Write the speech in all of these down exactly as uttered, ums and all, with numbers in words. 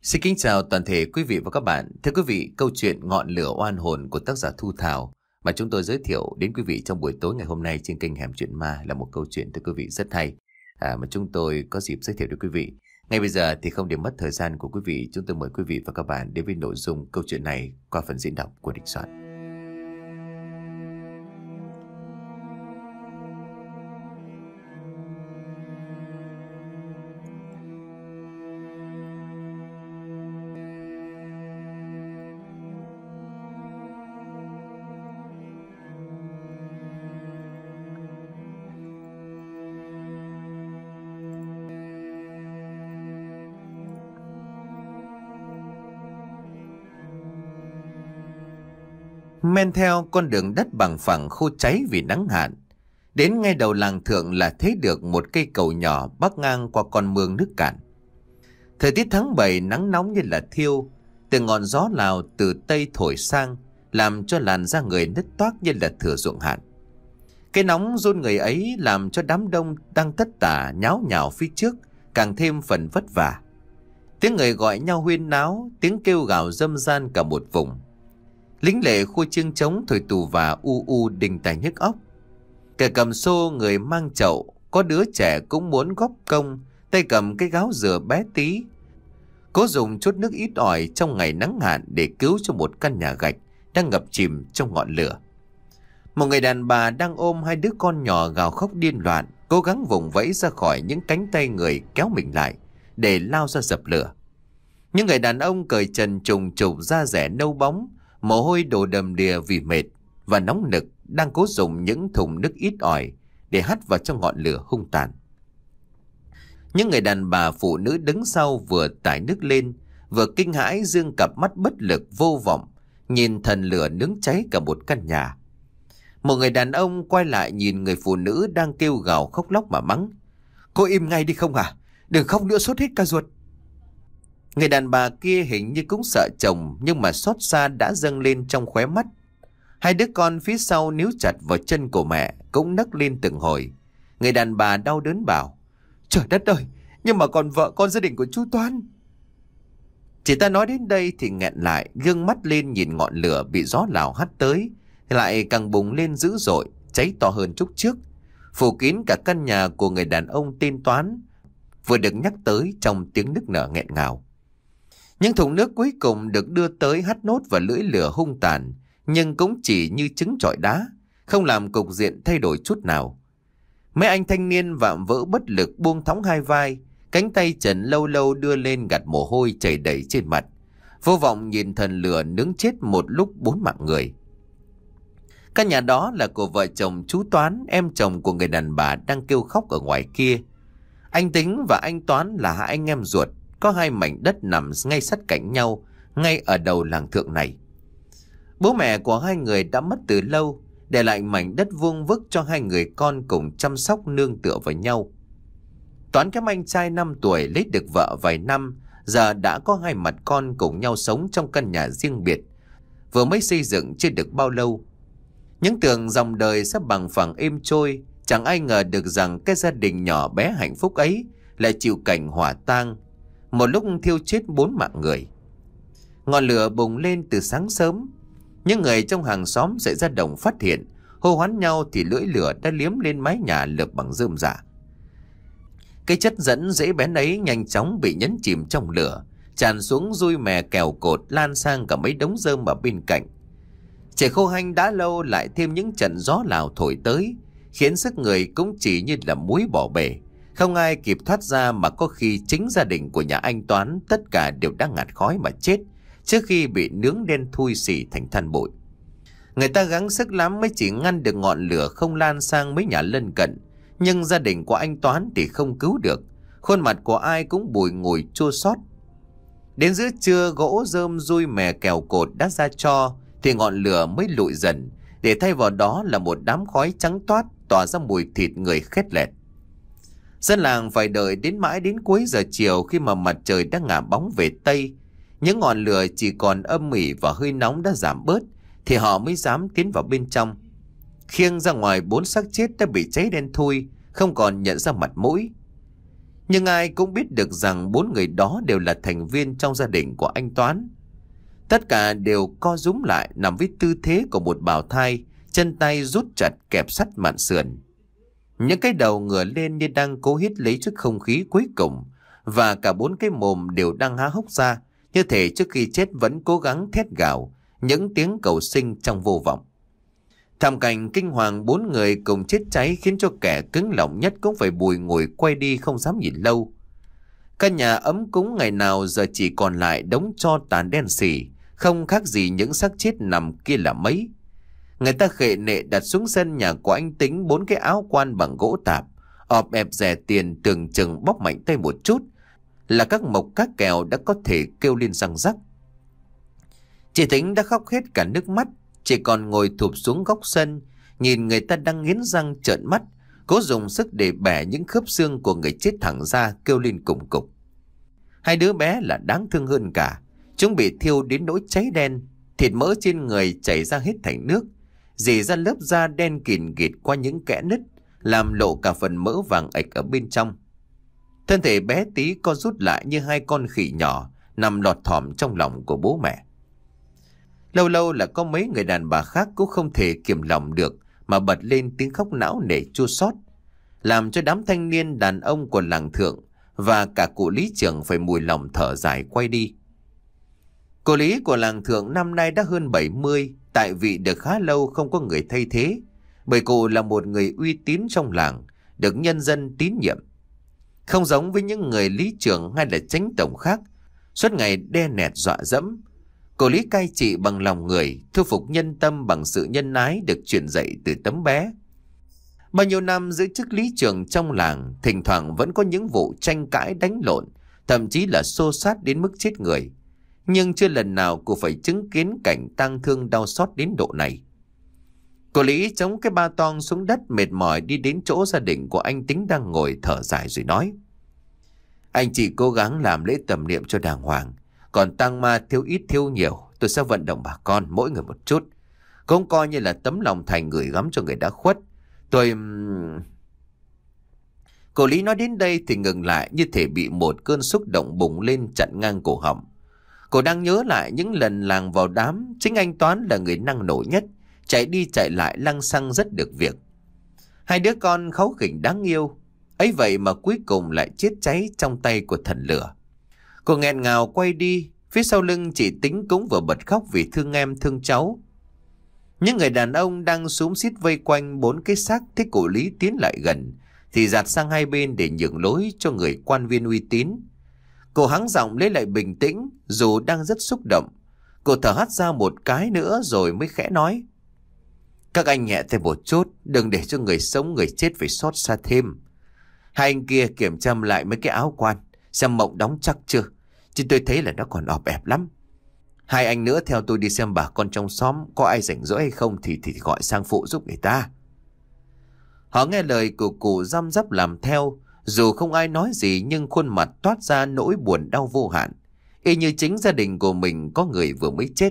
Xin kính chào toàn thể quý vị và các bạn. Thưa quý vị, câu chuyện Ngọn lửa oan hồn của tác giả Thu Thảo mà chúng tôi giới thiệu đến quý vị trong buổi tối ngày hôm nay trên kênh Hẻm Chuyện Ma là một câu chuyện thưa quý vị rất hay à, mà chúng tôi có dịp giới thiệu đến quý vị. Ngay bây giờ thì không để mất thời gian của quý vị, chúng tôi mời quý vị và các bạn đến với nội dung câu chuyện này qua phần diễn đọc của Đình Soạn. Men theo con đường đất bằng phẳng khô cháy vì nắng hạn, đến ngay đầu làng thượng là thấy được một cây cầu nhỏ bắc ngang qua con mương nước cạn. Thời tiết tháng bảy nắng nóng như là thiêu, từ ngọn gió Lào từ tây thổi sang làm cho làn da người nứt toác như là thửa ruộng hạn. Cái nóng run người ấy làm cho đám đông đang tất tả nháo nhào phía trước càng thêm phần vất vả. Tiếng người gọi nhau huyên náo, tiếng kêu gào râm ran cả một vùng. Lính lệ khu chiêng trống thổi tù và u u đinh tai nhức óc. Kẻ cầm xô, người mang chậu, có đứa trẻ cũng muốn góp công, tay cầm cái gáo dừa bé tí, cố dùng chút nước ít ỏi trong ngày nắng hạn để cứu cho một căn nhà gạch đang ngập chìm trong ngọn lửa. Một người đàn bà đang ôm hai đứa con nhỏ gào khóc điên loạn, cố gắng vùng vẫy ra khỏi những cánh tay người kéo mình lại để lao ra dập lửa. Những người đàn ông cởi trần trùng trục da rẻ nâu bóng, mồ hôi đổ đầm đìa vì mệt và nóng nực, đang cố dùng những thùng nước ít ỏi để hắt vào trong ngọn lửa hung tàn. Những người đàn bà phụ nữ đứng sau vừa tải nước lên, vừa kinh hãi dương cặp mắt bất lực vô vọng, nhìn thần lửa nướng cháy cả một căn nhà. Một người đàn ông quay lại nhìn người phụ nữ đang kêu gào khóc lóc mà mắng: "Cô im ngay đi không à? Đừng khóc nữa sốt hết cả ruột." Người đàn bà kia hình như cũng sợ chồng, nhưng mà xót xa đã dâng lên trong khóe mắt. Hai đứa con phía sau níu chặt vào chân của mẹ cũng nấc lên từng hồi. Người đàn bà đau đớn bảo: "Trời đất ơi, nhưng mà còn vợ con gia đình của chú Toán." Chị ta nói đến đây thì nghẹn lại, gương mắt lên nhìn ngọn lửa bị gió Lào hắt tới lại càng bùng lên dữ dội, cháy to hơn chút trước, phủ kín cả căn nhà của người đàn ông tên Toán vừa được nhắc tới trong tiếng nức nở nghẹn ngào. Những thùng nước cuối cùng được đưa tới hắt nốt vào lưỡi lửa hung tàn, nhưng cũng chỉ như trứng trọi đá, không làm cục diện thay đổi chút nào. Mấy anh thanh niên vạm vỡ bất lực buông thõng hai vai, cánh tay trần lâu lâu đưa lên gạt mồ hôi chảy đầy trên mặt, vô vọng nhìn thần lửa nướng chết một lúc bốn mạng người. Căn nhà đó là của vợ chồng chú Toán, em chồng của người đàn bà đang kêu khóc ở ngoài kia. Anh Tính và anh Toán là hai anh em ruột, có hai mảnh đất nằm ngay sát cạnh nhau, ngay ở đầu làng thượng này. Bố mẹ của hai người đã mất từ lâu, để lại mảnh đất vuông vức cho hai người con cùng chăm sóc nương tựa vào nhau. Toán cái anh trai năm tuổi lấy được vợ vài năm, giờ đã có hai mặt con cùng nhau sống trong căn nhà riêng biệt, vừa mới xây dựng chưa được bao lâu. Những tưởng dòng đời sẽ bằng phẳng êm trôi, chẳng ai ngờ được rằng cái gia đình nhỏ bé hạnh phúc ấy lại chịu cảnh hỏa tang, một lúc thiêu chết bốn mạng người. Ngọn lửa bùng lên từ sáng sớm. Những người trong hàng xóm dậy ra đồng phát hiện, hô hoán nhau thì lưỡi lửa đã liếm lên mái nhà lợp bằng rơm rạ. Cái chất dẫn dễ bén ấy nhanh chóng bị nhấn chìm trong lửa, tràn xuống dui mè kèo cột, lan sang cả mấy đống rơm ở bên cạnh. Trời khô hanh đã lâu lại thêm những trận gió Lào thổi tới, khiến sức người cũng chỉ như là muối bỏ bể. Không ai kịp thoát ra, mà có khi chính gia đình của nhà anh Toán tất cả đều đã ngạt khói mà chết trước khi bị nướng đen thui xỉ thành than bụi. Người ta gắng sức lắm mới chỉ ngăn được ngọn lửa không lan sang mấy nhà lân cận, nhưng gia đình của anh Toán thì không cứu được. Khuôn mặt của ai cũng bùi ngùi chua xót. Đến giữa trưa, gỗ rơm dui mè kèo cột đã ra tro thì ngọn lửa mới lụi dần, để thay vào đó là một đám khói trắng toát tỏa ra mùi thịt người khét lẹt. Dân làng phải đợi đến mãi đến cuối giờ chiều, khi mà mặt trời đã ngả bóng về tây, những ngọn lửa chỉ còn âm ỉ và hơi nóng đã giảm bớt, thì họ mới dám tiến vào bên trong. Khiêng ra ngoài bốn xác chết đã bị cháy đen thui, không còn nhận ra mặt mũi. Nhưng ai cũng biết được rằng bốn người đó đều là thành viên trong gia đình của anh Toán. Tất cả đều co rúm lại nằm với tư thế của một bào thai, chân tay rút chặt kẹp sắt mạn sườn. Những cái đầu ngửa lên như đang cố hít lấy chút không khí cuối cùng, và cả bốn cái mồm đều đang há hốc ra, như thể trước khi chết vẫn cố gắng thét gào những tiếng cầu sinh trong vô vọng. Thảm cảnh kinh hoàng bốn người cùng chết cháy khiến cho kẻ cứng lòng nhất cũng phải bùi ngùi quay đi không dám nhìn lâu. Căn nhà ấm cúng ngày nào giờ chỉ còn lại đống tro tàn đen xì, không khác gì những xác chết nằm kia là mấy. Người ta khệ nệ đặt xuống sân nhà của anh Tính bốn cái áo quan bằng gỗ tạp, ọp ẹp rẻ tiền tưởng chừng bóp mạnh tay một chút là các mộc các kèo đã có thể kêu lên răng rắc. Chị Tính đã khóc hết cả nước mắt, chỉ còn ngồi thụp xuống góc sân, nhìn người ta đang nghiến răng trợn mắt, cố dùng sức để bẻ những khớp xương của người chết thẳng ra, kêu lên cục cục. Hai đứa bé là đáng thương hơn cả, chúng bị thiêu đến nỗi cháy đen, thịt mỡ trên người chảy ra hết thành nước, rỉ ra lớp da đen kịt kịt qua những kẽ nứt, làm lộ cả phần mỡ vàng ạch ở bên trong. Thân thể bé tí co rút lại như hai con khỉ nhỏ nằm lọt thỏm trong lòng của bố mẹ. Lâu lâu là có mấy người đàn bà khác cũng không thể kiềm lòng được mà bật lên tiếng khóc não nề chua xót, làm cho đám thanh niên đàn ông của làng Thượng và cả cụ lý trưởng phải mùi lòng thở dài quay đi. Cụ lý của làng Thượng năm nay đã hơn bảy mươi, tại vị được khá lâu không có người thay thế, bởi cụ là một người uy tín trong làng, được nhân dân tín nhiệm. Không giống với những người lý trưởng hay là chánh tổng khác, suốt ngày đe nẹt dọa dẫm, cụ lý cai trị bằng lòng người, thu phục nhân tâm bằng sự nhân ái được truyền dạy từ tấm bé. Bao nhiêu năm giữ chức lý trưởng trong làng, thỉnh thoảng vẫn có những vụ tranh cãi đánh lộn, thậm chí là xô xát đến mức chết người. Nhưng chưa lần nào cụ phải chứng kiến cảnh tang thương đau xót đến độ này. Cụ lý chống cái ba toang xuống đất mệt mỏi đi đến chỗ gia đình của anh Tính đang ngồi thở dài rồi nói: Anh chỉ cố gắng làm lễ tầm niệm cho đàng hoàng, còn tang ma thiếu ít thiếu nhiều, tôi sẽ vận động bà con mỗi người một chút, cũng coi như là tấm lòng thành gửi gắm cho người đã khuất. Tôi... Cụ lý nói đến đây thì ngừng lại, như thể bị một cơn xúc động bùng lên chặn ngang cổ họng. Cô đang nhớ lại những lần làng vào đám, chính anh Toán là người năng nổ nhất, chạy đi chạy lại lăng xăng rất được việc. Hai đứa con kháu khỉnh đáng yêu, ấy vậy mà cuối cùng lại chết cháy trong tay của thần lửa. Cô nghẹn ngào quay đi, phía sau lưng chị Tính cũng vừa bật khóc vì thương em thương cháu. Những người đàn ông đang xúm xít vây quanh bốn cái xác thấy cụ lý tiến lại gần thì dạt sang hai bên để nhường lối cho người quan viên uy tín. Cô hắng giọng lấy lại bình tĩnh, dù đang rất xúc động. Cô thở hắt ra một cái nữa rồi mới khẽ nói: Các anh nhẹ thêm một chút, đừng để cho người sống người chết phải xót xa thêm. Hai anh kia kiểm tra lại mấy cái áo quan, xem mộng đóng chắc chưa, chứ tôi thấy là nó còn ọp ẹp lắm. Hai anh nữa theo tôi đi xem bà con trong xóm có ai rảnh rỗi hay không thì thì gọi sang phụ giúp người ta. Họ nghe lời của cụ răm rắp làm theo, dù không ai nói gì nhưng khuôn mặt toát ra nỗi buồn đau vô hạn, y như chính gia đình của mình có người vừa mới chết.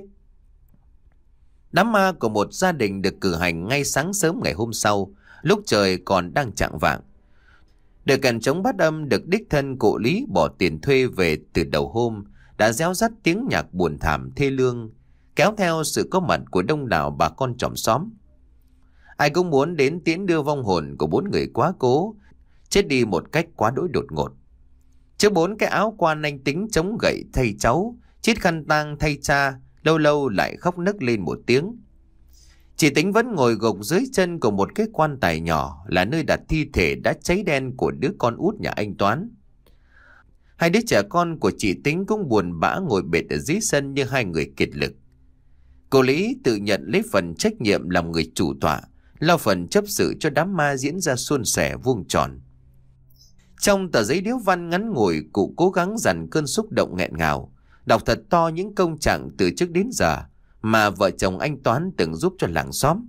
Đám ma của một gia đình được cử hành ngay sáng sớm ngày hôm sau, lúc trời còn đang chạng vạng. Đội kèn trống bát âm được đích thân cụ lý bỏ tiền thuê về từ đầu hôm đã réo rắt tiếng nhạc buồn thảm thê lương, kéo theo sự có mặt của đông đảo bà con chòm xóm. Ai cũng muốn đến tiễn đưa vong hồn của bốn người quá cố, chết đi một cách quá đỗi đột ngột. Trước bốn cái áo quan, anh Tính chống gậy thay cháu, chít khăn tang thay cha, lâu lâu lại khóc nức lên một tiếng. Chị Tính vẫn ngồi gục dưới chân của một cái quan tài nhỏ, là nơi đặt thi thể đã cháy đen của đứa con út nhà anh Toán. Hai đứa trẻ con của chị Tính cũng buồn bã ngồi bệt ở dưới sân như hai người kiệt lực. Cô Lý tự nhận lấy phần trách nhiệm làm người chủ tọa, lo phần chấp sự cho đám ma diễn ra suôn sẻ vuông tròn. Trong tờ giấy điếu văn ngắn ngủi, cụ cố gắng dằn cơn xúc động nghẹn ngào, đọc thật to những công trạng từ trước đến giờ mà vợ chồng anh Toán từng giúp cho làng xóm.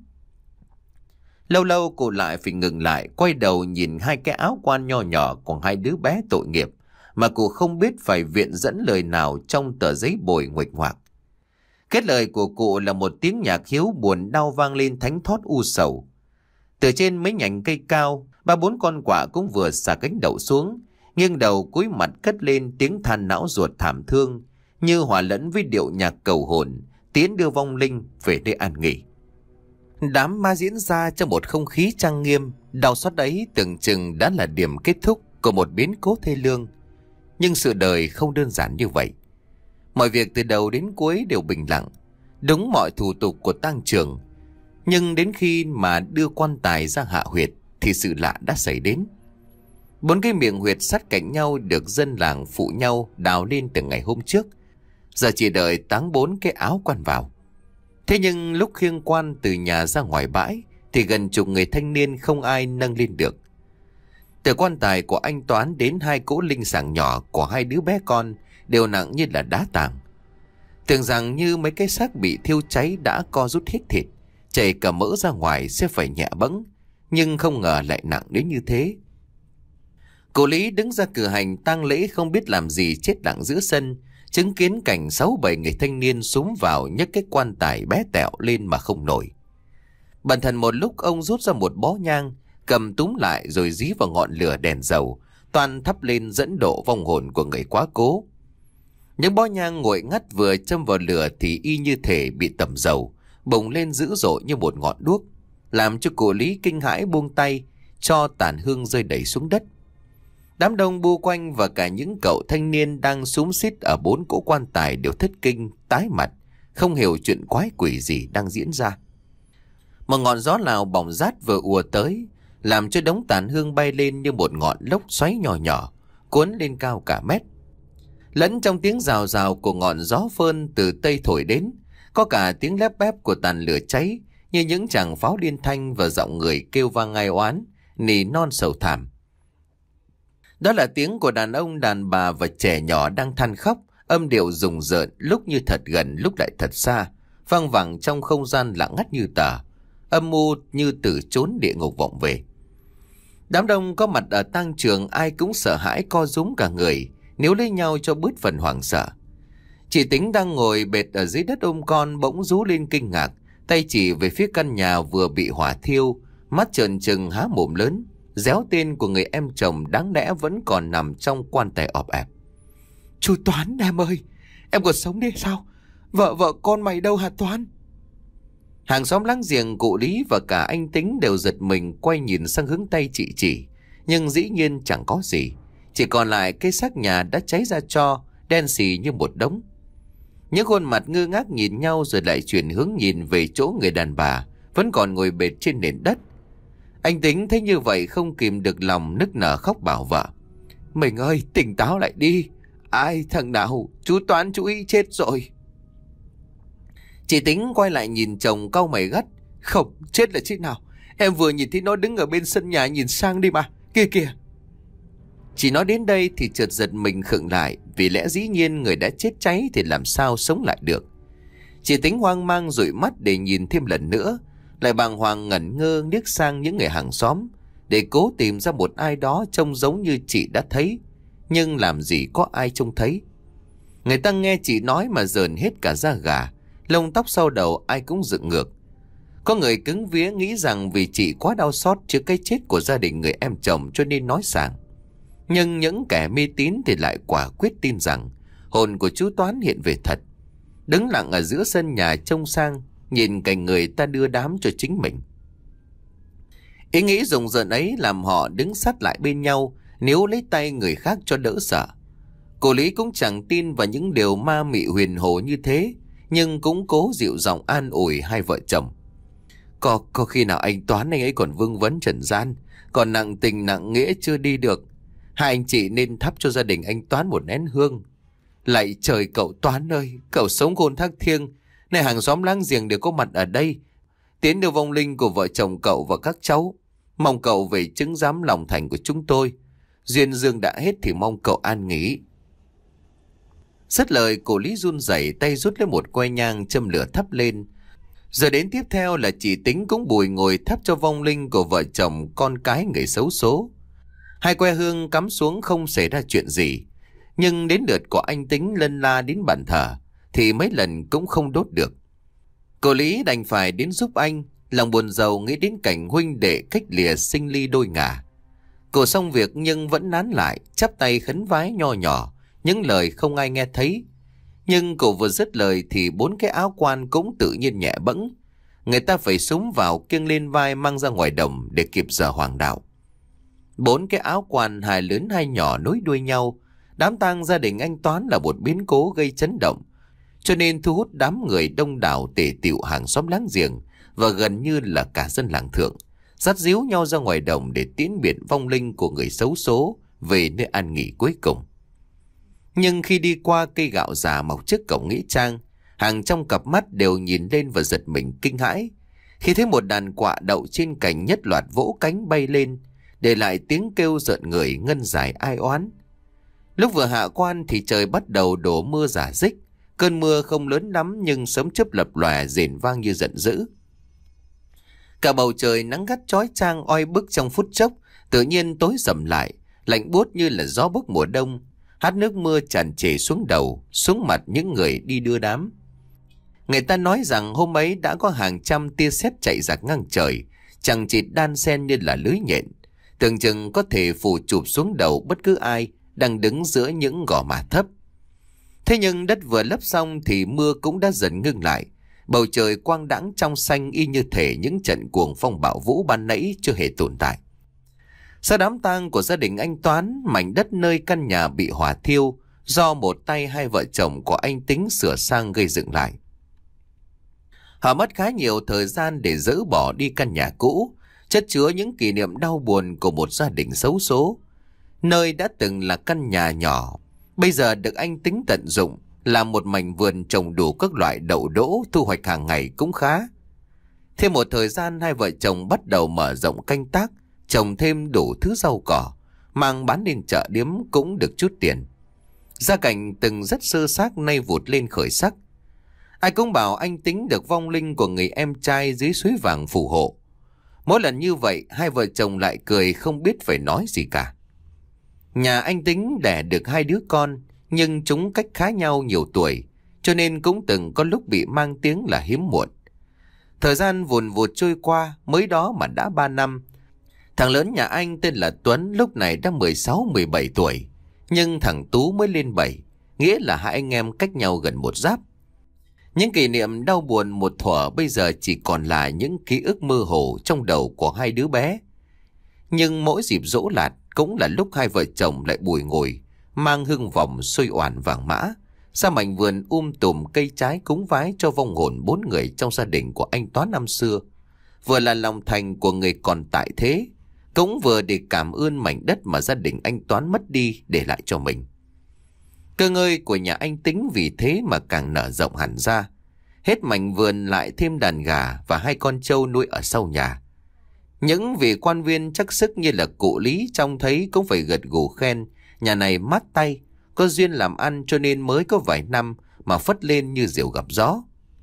Lâu lâu cụ lại phải ngừng lại, quay đầu nhìn hai cái áo quan nho nhỏ của hai đứa bé tội nghiệp mà cụ không biết phải viện dẫn lời nào trong tờ giấy bồi nguệch ngoạc. Kết lời của cụ là một tiếng nhạc hiếu buồn đau vang lên thánh thót u sầu. Từ trên mấy nhành cây cao, ba bốn con quạ cũng vừa xả cánh đậu xuống, nghiêng đầu cúi mặt cất lên tiếng than não ruột thảm thương, như hòa lẫn với điệu nhạc cầu hồn, tiến đưa vong linh về nơi an nghỉ. Đám ma diễn ra trong một không khí trang nghiêm, đau xót ấy tưởng chừng đã là điểm kết thúc của một biến cố thê lương. Nhưng sự đời không đơn giản như vậy. Mọi việc từ đầu đến cuối đều bình lặng, đúng mọi thủ tục của tang trường. Nhưng đến khi mà đưa quan tài ra hạ huyệt thì sự lạ đã xảy đến. Bốn cái miệng huyệt sát cạnh nhau được dân làng phụ nhau đào lên từ ngày hôm trước, giờ chỉ đợi táng bốn cái áo quan vào. Thế nhưng lúc khiêng quan từ nhà ra ngoài bãi thì gần chục người thanh niên không ai nâng lên được. Từ quan tài của anh Toán đến hai cỗ linh sàng nhỏ của hai đứa bé con đều nặng như là đá tảng. Tưởng rằng như mấy cái xác bị thiêu cháy đã co rút hết thịt, chảy cả mỡ ra ngoài sẽ phải nhẹ bẫng, nhưng không ngờ lại nặng đến như thế. Cô Lý đứng ra cử hành tang lễ không biết làm gì chết lặng giữa sân, chứng kiến cảnh sáu bảy người thanh niên xúm vào nhấc cái quan tài bé tẹo lên mà không nổi. Bần thần một lúc ông rút ra một bó nhang, cầm túm lại rồi dí vào ngọn lửa đèn dầu, toàn thắp lên dẫn độ vong hồn của người quá cố. Những bó nhang nguội ngắt vừa châm vào lửa thì y như thể bị tẩm dầu, bùng lên dữ dội như một ngọn đuốc, làm cho cụ Lý kinh hãi buông tay, cho tàn hương rơi đầy xuống đất. Đám đông bu quanh và cả những cậu thanh niên đang xúm xít ở bốn cỗ quan tài đều thất kinh, tái mặt, không hiểu chuyện quái quỷ gì đang diễn ra. Một ngọn gió Lào bỏng rát vừa ùa tới, làm cho đống tàn hương bay lên như một ngọn lốc xoáy nhỏ nhỏ, cuốn lên cao cả mét. Lẫn trong tiếng rào rào của ngọn gió phơn từ tây thổi đến, có cả tiếng lép bép của tàn lửa cháy, như những tràng pháo liên thanh và giọng người kêu vang ai oán, nỉ non sầu thảm. Đó là tiếng của đàn ông, đàn bà và trẻ nhỏ đang than khóc, âm điệu rùng rợn, lúc như thật gần, lúc lại thật xa, vang vẳng trong không gian lặng ngắt như tờ, âm mưu như từ chốn địa ngục vọng về. Đám đông có mặt ở tang trường ai cũng sợ hãi co rúm cả người, níu lấy nhau cho bớt phần hoảng sợ. Chị Tính đang ngồi bệt ở dưới đất ôm con bỗng rú lên kinh ngạc, tay chỉ về phía căn nhà vừa bị hỏa thiêu, mắt trợn trừng há mồm lớn, réo tên của người em chồng đáng lẽ vẫn còn nằm trong quan tài ọp ẹp. Chú Toán em ơi, em còn sống đấy sao? Vợ vợ con mày đâu hả Toán? Hàng xóm láng giềng cụ Lý và cả anh Tính đều giật mình quay nhìn sang hướng tay chị chỉ, nhưng dĩ nhiên chẳng có gì, chỉ còn lại cái xác nhà đã cháy ra tro, đen xì như một đống. Những khuôn mặt ngơ ngác nhìn nhau rồi lại chuyển hướng nhìn về chỗ người đàn bà vẫn còn ngồi bệt trên nền đất. Anh Tính thấy như vậy không kìm được lòng nức nở khóc bảo vợ: Mình ơi, tỉnh táo lại đi. Ai thằng nào, chú Toán chú ý chết rồi. Chị Tính quay lại nhìn chồng cau mày gắt: Không, chết là chết nào? Em vừa nhìn thấy nó đứng ở bên sân nhà nhìn sang đi mà, kia kìa. Chỉ nói đến đây thì chợt giật mình khựng lại, vì lẽ dĩ nhiên người đã chết cháy thì làm sao sống lại được. Chị Tính hoang mang dụi mắt để nhìn thêm lần nữa, lại bàng hoàng ngẩn ngơ liếc sang những người hàng xóm để cố tìm ra một ai đó trông giống như chị đã thấy, nhưng làm gì có ai trông thấy. Người ta nghe chị nói mà rợn hết cả da gà, lông tóc sau đầu ai cũng dựng ngược. Có người cứng vía nghĩ rằng vì chị quá đau xót trước cái chết của gia đình người em chồng cho nên nói sảng. Nhưng những kẻ mê tín thì lại quả quyết tin rằng hồn của chú Toán hiện về thật, đứng lặng ở giữa sân nhà trông sang, nhìn cảnh người ta đưa đám cho chính mình. Ý nghĩ rùng rợn ấy làm họ đứng sát lại bên nhau, níu lấy tay người khác cho đỡ sợ. Cô Lý cũng chẳng tin vào những điều ma mị huyền hồ như thế, nhưng cũng cố dịu giọng an ủi hai vợ chồng. Có, có khi nào anh Toán anh ấy còn vương vấn trần gian, còn nặng tình nặng nghĩa chưa đi được. Hai anh chị nên thắp cho gia đình anh Toán một nén hương. Lạy trời cậu Toán ơi, cậu sống khôn thác thiêng, này hàng xóm láng giềng đều có mặt ở đây, tiến đưa vong linh của vợ chồng cậu và các cháu. Mong cậu về chứng giám lòng thành của chúng tôi. Duyên dương đã hết thì mong cậu an nghỉ. Dứt lời, cô Lý run rẩy tay rút lấy một que nhang châm lửa thắp lên. Giờ đến tiếp theo là chị Tính cũng bùi ngồi thắp cho vong linh của vợ chồng con cái người xấu số. Hai que hương cắm xuống không xảy ra chuyện gì, nhưng đến lượt của anh Tính lân la đến bàn thờ thì mấy lần cũng không đốt được. Cô Lý đành phải đến giúp anh, lòng buồn rầu nghĩ đến cảnh huynh đệ cách lìa sinh ly đôi ngả. Cụ xong việc nhưng vẫn nán lại, chắp tay khấn vái nho nhỏ, những lời không ai nghe thấy. Nhưng cụ vừa dứt lời thì bốn cái áo quan cũng tự nhiên nhẹ bẫng. Người ta phải súng vào kiêng lên vai mang ra ngoài đồng để kịp giờ hoàng đạo. Bốn cái áo quan hai lớn hai nhỏ nối đuôi nhau. Đám tang gia đình anh Toán là một biến cố gây chấn động, cho nên thu hút đám người đông đảo tề tựu hàng xóm láng giềng và gần như là cả dân làng Thượng, dắt díu nhau ra ngoài đồng để tiễn biệt vong linh của người xấu số về nơi an nghỉ cuối cùng. Nhưng khi đi qua cây gạo già mọc trước cổng nghĩa trang, hàng trăm cặp mắt đều nhìn lên và giật mình kinh hãi khi thấy một đàn quạ đậu trên cành nhất loạt vỗ cánh bay lên, để lại tiếng kêu rợn người ngân dài ai oán. Lúc vừa hạ quan thì trời bắt đầu đổ mưa rả rích. Cơn mưa không lớn lắm nhưng sấm chớp lập lòe rền vang như giận dữ. Cả bầu trời nắng gắt chói chang oi bức trong phút chốc, tự nhiên tối sầm lại, lạnh buốt như là gió bấc mùa đông. Hát nước mưa tràn trề xuống đầu, xuống mặt những người đi đưa đám. Người ta nói rằng hôm ấy đã có hàng trăm tia sét chạy dạt ngang trời, chằng chịt đan xen như là lưới nhện, tưởng chừng có thể phủ chụp xuống đầu bất cứ ai đang đứng giữa những gò má thấp. Thế nhưng đất vừa lấp xong thì mưa cũng đã dần ngưng lại. Bầu trời quang đãng trong xanh y như thể những trận cuồng phong bão vũ ban nãy chưa hề tồn tại. Sau đám tang của gia đình anh Toán, mảnh đất nơi căn nhà bị hỏa thiêu do một tay hai vợ chồng của anh Tính sửa sang gây dựng lại. Họ mất khá nhiều thời gian để dỡ bỏ đi căn nhà cũ, chất chứa những kỷ niệm đau buồn của một gia đình xấu số. Nơi đã từng là căn nhà nhỏ, bây giờ được anh Tính tận dụng làm một mảnh vườn trồng đủ các loại đậu đỗ, thu hoạch hàng ngày cũng khá. Thêm một thời gian, hai vợ chồng bắt đầu mở rộng canh tác, trồng thêm đủ thứ rau cỏ, mang bán lên chợ điếm cũng được chút tiền. Gia cảnh từng rất sơ xác nay vụt lên khởi sắc. Ai cũng bảo anh Tính được vong linh của người em trai dưới suối vàng phù hộ. Mỗi lần như vậy, hai vợ chồng lại cười không biết phải nói gì cả. Nhà anh Tính đẻ được hai đứa con, nhưng chúng cách khá nhau nhiều tuổi, cho nên cũng từng có lúc bị mang tiếng là hiếm muộn. Thời gian vùn vụt trôi qua, mới đó mà đã ba năm. Thằng lớn nhà anh tên là Tuấn lúc này đã mười sáu mười bảy tuổi, nhưng thằng Tú mới lên bảy, nghĩa là hai anh em cách nhau gần một giáp. Những kỷ niệm đau buồn một thuở bây giờ chỉ còn là những ký ức mơ hồ trong đầu của hai đứa bé. Nhưng mỗi dịp giỗ lạt cũng là lúc hai vợ chồng lại bùi ngồi, mang hương vòng xuôi oản vàng mã, ra mảnh vườn um tùm cây trái cúng vái cho vong hồn bốn người trong gia đình của anh Toán năm xưa. Vừa là lòng thành của người còn tại thế, cũng vừa để cảm ơn mảnh đất mà gia đình anh Toán mất đi để lại cho mình. Cơ ngơi của nhà anh Tính vì thế mà càng nở rộng hẳn ra. Hết mảnh vườn lại thêm đàn gà và hai con trâu nuôi ở sau nhà. Những vị quan viên chắc sức như là cụ Lý trông thấy cũng phải gật gù khen nhà này mát tay, có duyên làm ăn cho nên mới có vài năm mà phất lên như diều gặp gió.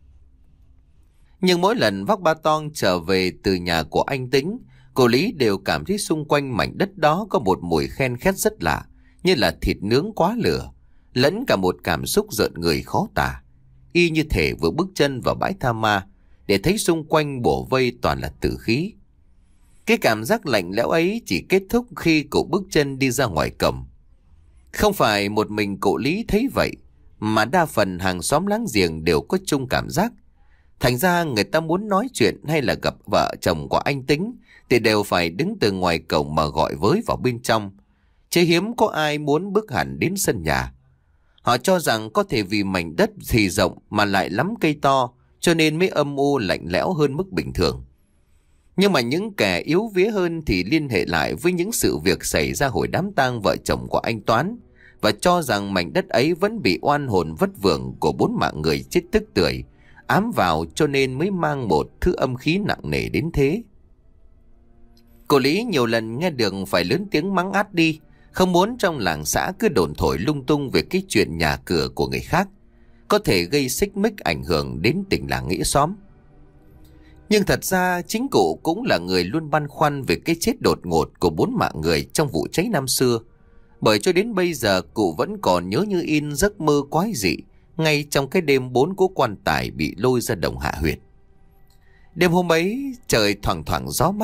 Nhưng mỗi lần vác ba toang trở về từ nhà của anh Tính, cô Lý đều cảm thấy xung quanh mảnh đất đó có một mùi khen khét rất lạ, như là thịt nướng quá lửa, lẫn cả một cảm xúc rợn người khó tả, y như thể vừa bước chân vào bãi tha ma để thấy xung quanh bổ vây toàn là tử khí. Cái cảm giác lạnh lẽo ấy chỉ kết thúc khi cậu bước chân đi ra ngoài cổng. Không phải một mình cậu Lý thấy vậy, mà đa phần hàng xóm láng giềng đều có chung cảm giác. Thành ra người ta muốn nói chuyện hay là gặp vợ chồng của anh Tính thì đều phải đứng từ ngoài cổng mà gọi với vào bên trong, chứ hiếm có ai muốn bước hẳn đến sân nhà. Họ cho rằng có thể vì mảnh đất thì rộng mà lại lắm cây to, cho nên mới âm u lạnh lẽo hơn mức bình thường. Nhưng mà những kẻ yếu vía hơn thì liên hệ lại với những sự việc xảy ra hồi đám tang vợ chồng của anh Toán, và cho rằng mảnh đất ấy vẫn bị oan hồn vất vưởng của bốn mạng người chết tức tưởi ám vào, cho nên mới mang một thứ âm khí nặng nề đến thế. Cô Lý nhiều lần nghe được phải lớn tiếng mắng át đi, không muốn trong làng xã cứ đồn thổi lung tung về cái chuyện nhà cửa của người khác, có thể gây xích mích ảnh hưởng đến tình làng nghĩa xóm. Nhưng thật ra chính cụ cũng là người luôn băn khoăn về cái chết đột ngột của bốn mạng người trong vụ cháy năm xưa, bởi cho đến bây giờ cụ vẫn còn nhớ như in giấc mơ quái dị ngay trong cái đêm bốn cố quan tài bị lôi ra đồng hạ huyệt. Đêm hôm ấy trời thoảng thoảng gió mát,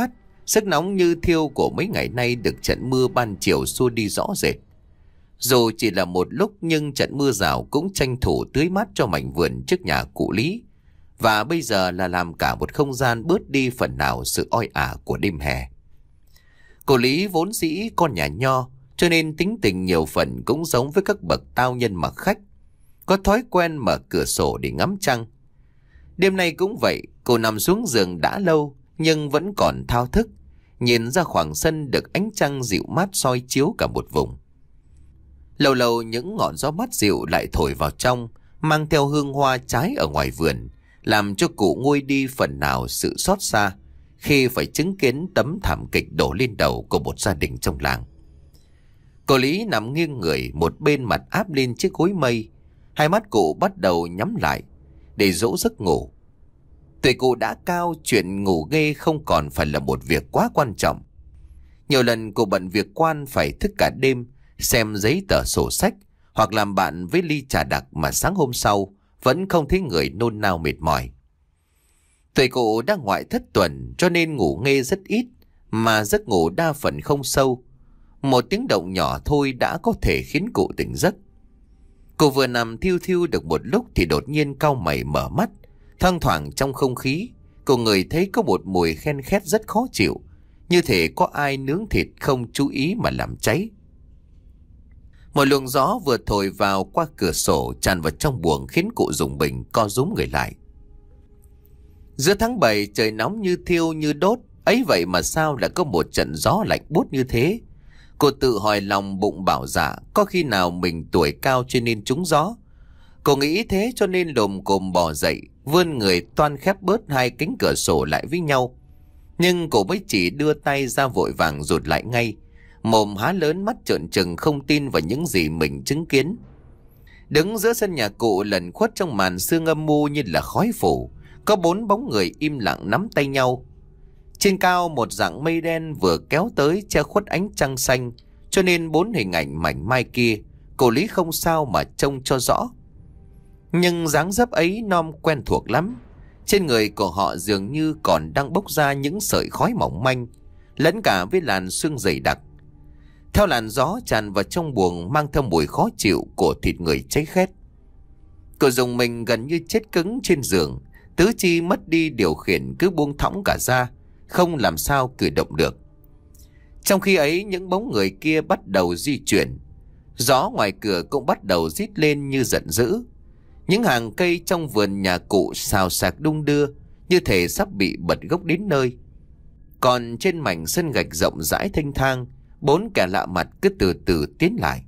Sức nóng như thiêu của mấy ngày nay được trận mưa ban chiều xua đi rõ rệt. Dù chỉ là một lúc nhưng trận mưa rào cũng tranh thủ tưới mát cho mảnh vườn trước nhà cụ Lý. Và bây giờ là làm cả một không gian bớt đi phần nào sự oi ả của đêm hè. Cụ Lý vốn dĩ con nhà nho, cho nên tính tình nhiều phần cũng giống với các bậc tao nhân mặc khách, có thói quen mở cửa sổ để ngắm trăng. Đêm nay cũng vậy, cô nằm xuống giường đã lâu nhưng vẫn còn thao thức, nhìn ra khoảng sân được ánh trăng dịu mát soi chiếu cả một vùng. Lâu lâu những ngọn gió mát dịu lại thổi vào trong, mang theo hương hoa trái ở ngoài vườn, làm cho cụ nguôi đi phần nào sự xót xa khi phải chứng kiến tấm thảm kịch đổ lên đầu của một gia đình trong làng. Cô Lý nằm nghiêng người, một bên mặt áp lên chiếc gối mây, hai mắt cụ bắt đầu nhắm lại để dỗ giấc ngủ. Tuổi cụ đã cao, chuyện ngủ ghê không còn phải là một việc quá quan trọng. Nhiều lần cụ bận việc quan phải thức cả đêm xem giấy tờ sổ sách hoặc làm bạn với ly trà đặc mà sáng hôm sau vẫn không thấy người nôn nao mệt mỏi. Tuổi cụ đang ngoại thất tuần cho nên ngủ nghe rất ít, mà giấc ngủ đa phần không sâu. Một tiếng động nhỏ thôi đã có thể khiến cụ tỉnh giấc. Cụ vừa nằm thiêu thiêu được một lúc thì đột nhiên cau mày mở mắt. Thoang thoảng trong không khí, cô ngửi thấy có một mùi khen khét rất khó chịu, như thể có ai nướng thịt không chú ý mà làm cháy. Một luồng gió vừa thổi vào qua cửa sổ tràn vào trong buồng khiến cụ rùng mình co rúm người lại. Giữa tháng bảy trời nóng như thiêu như đốt, ấy vậy mà sao lại có một trận gió lạnh buốt như thế? Cô tự hỏi lòng bụng bảo dạ, có khi nào mình tuổi cao cho nên trúng gió. Cô nghĩ thế cho nên lồm cồm bò dậy, vươn người toan khép bớt hai cánh cửa sổ lại với nhau. Nhưng cô mới chỉ đưa tay ra vội vàng rụt lại ngay, mồm há lớn mắt trợn trừng không tin vào những gì mình chứng kiến. Đứng giữa sân nhà cụ lẩn khuất trong màn sương âm mưu như là khói phủ, có bốn bóng người im lặng nắm tay nhau. Trên cao một dặng mây đen vừa kéo tới che khuất ánh trăng xanh, cho nên bốn hình ảnh mảnh mai kia cô Lý không sao mà trông cho rõ. Nhưng dáng dấp ấy nom quen thuộc lắm. Trên người của họ dường như còn đang bốc ra những sợi khói mỏng manh, lẫn cả với làn sương dày đặc. Theo làn gió tràn vào trong buồng mang theo mùi khó chịu của thịt người cháy khét. Cô dùng mình gần như chết cứng trên giường, tứ chi mất đi điều khiển cứ buông thõng cả ra, không làm sao cử động được. Trong khi ấy những bóng người kia bắt đầu di chuyển. Gió ngoài cửa cũng bắt đầu rít lên như giận dữ. Những hàng cây trong vườn nhà cụ xào xạc đung đưa, như thể sắp bị bật gốc đến nơi. Còn trên mảnh sân gạch rộng rãi thênh thang, bốn kẻ lạ mặt cứ từ từ tiến lại.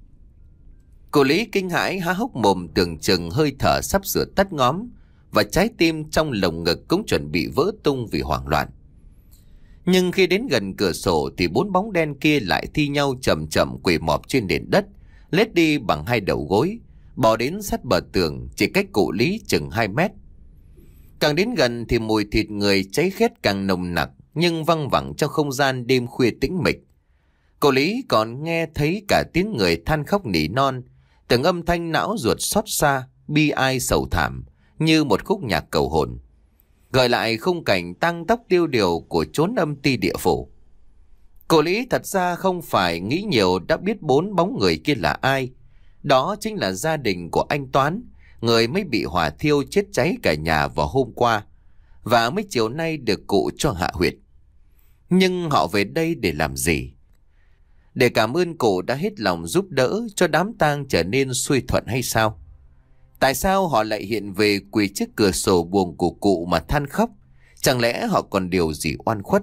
Cô Lý kinh hãi há hốc mồm, tưởng chừng hơi thở sắp sửa tắt ngóm, và trái tim trong lồng ngực cũng chuẩn bị vỡ tung vì hoảng loạn. Nhưng khi đến gần cửa sổ thì bốn bóng đen kia lại thi nhau chậm chậm quỳ mọp trên nền đất, lết đi bằng hai đầu gối, bò đến sát bờ tường chỉ cách cụ Lý chừng hai mét. Càng đến gần thì mùi thịt người cháy khét càng nồng nặc, nhưng văng vẳng trong không gian đêm khuya tĩnh mịch. Cụ Lý còn nghe thấy cả tiếng người than khóc nỉ non, từng âm thanh não ruột xót xa, bi ai sầu thảm, như một khúc nhạc cầu hồn, gợi lại khung cảnh tang tóc tiêu điều của chốn âm ti địa phủ. Cụ Lý thật ra không phải nghĩ nhiều đã biết bốn bóng người kia là ai. Đó chính là gia đình của anh Toán, người mới bị hỏa thiêu chết cháy cả nhà vào hôm qua, và mấy chiều nay được cụ cho hạ huyệt. Nhưng họ về đây để làm gì? Để cảm ơn cụ đã hết lòng giúp đỡ cho đám tang trở nên xuôi thuận hay sao? Tại sao họ lại hiện về quỳ trước cửa sổ buồng của cụ mà than khóc? Chẳng lẽ họ còn điều gì oan khuất?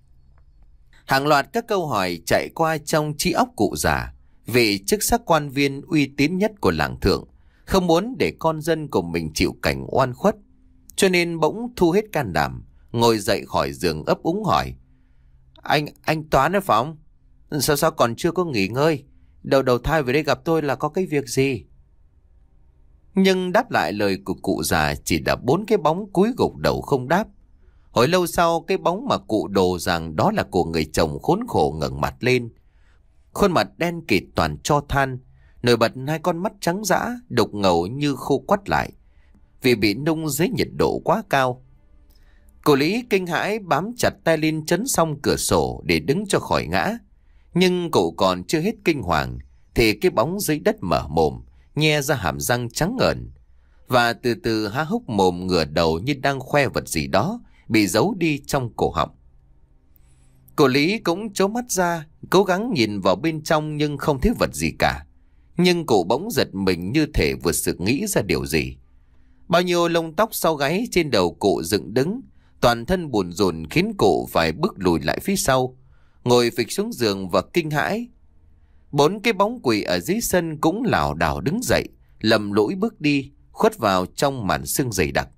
Hàng loạt các câu hỏi chạy qua trong trí óc cụ già. Vị chức sắc quan viên uy tín nhất của làng thượng không muốn để con dân của mình chịu cảnh oan khuất, cho nên bỗng thu hết can đảm, ngồi dậy khỏi giường ấp úng hỏi: Anh, anh Toán đấy phải không? Sao sao còn chưa có nghỉ ngơi? Đầu đầu thai về đây gặp tôi là có cái việc gì? Nhưng đáp lại lời của cụ già chỉ là bốn cái bóng cúi gục đầu không đáp. Hồi lâu sau, cái bóng mà cụ đồ rằng đó là của người chồng khốn khổ ngẩng mặt lên. Khuôn mặt đen kịt toàn tro than, nổi bật hai con mắt trắng dã, đục ngầu như khô quắt lại, vì bị nung dưới nhiệt độ quá cao. Cô Lý kinh hãi bám chặt tay lên chấn song cửa sổ để đứng cho khỏi ngã. Nhưng cụ còn chưa hết kinh hoàng thì cái bóng dưới đất mở mồm, nhe ra hàm răng trắng ngần, và từ từ há hốc mồm ngửa đầu như đang khoe vật gì đó bị giấu đi trong cổ họng. Cô Lý cũng trố mắt ra, cố gắng nhìn vào bên trong nhưng không thấy vật gì cả. Nhưng cụ bỗng giật mình như thể vừa sực nghĩ ra điều gì. Bao nhiêu lông tóc sau gáy trên đầu cụ dựng đứng, toàn thân buồn rùn khiến cụ phải bước lùi lại phía sau, ngồi phịch xuống giường và kinh hãi. Bốn cái bóng quỷ ở dưới sân cũng lảo đảo đứng dậy, lầm lũi bước đi, khuất vào trong màn sương dày đặc.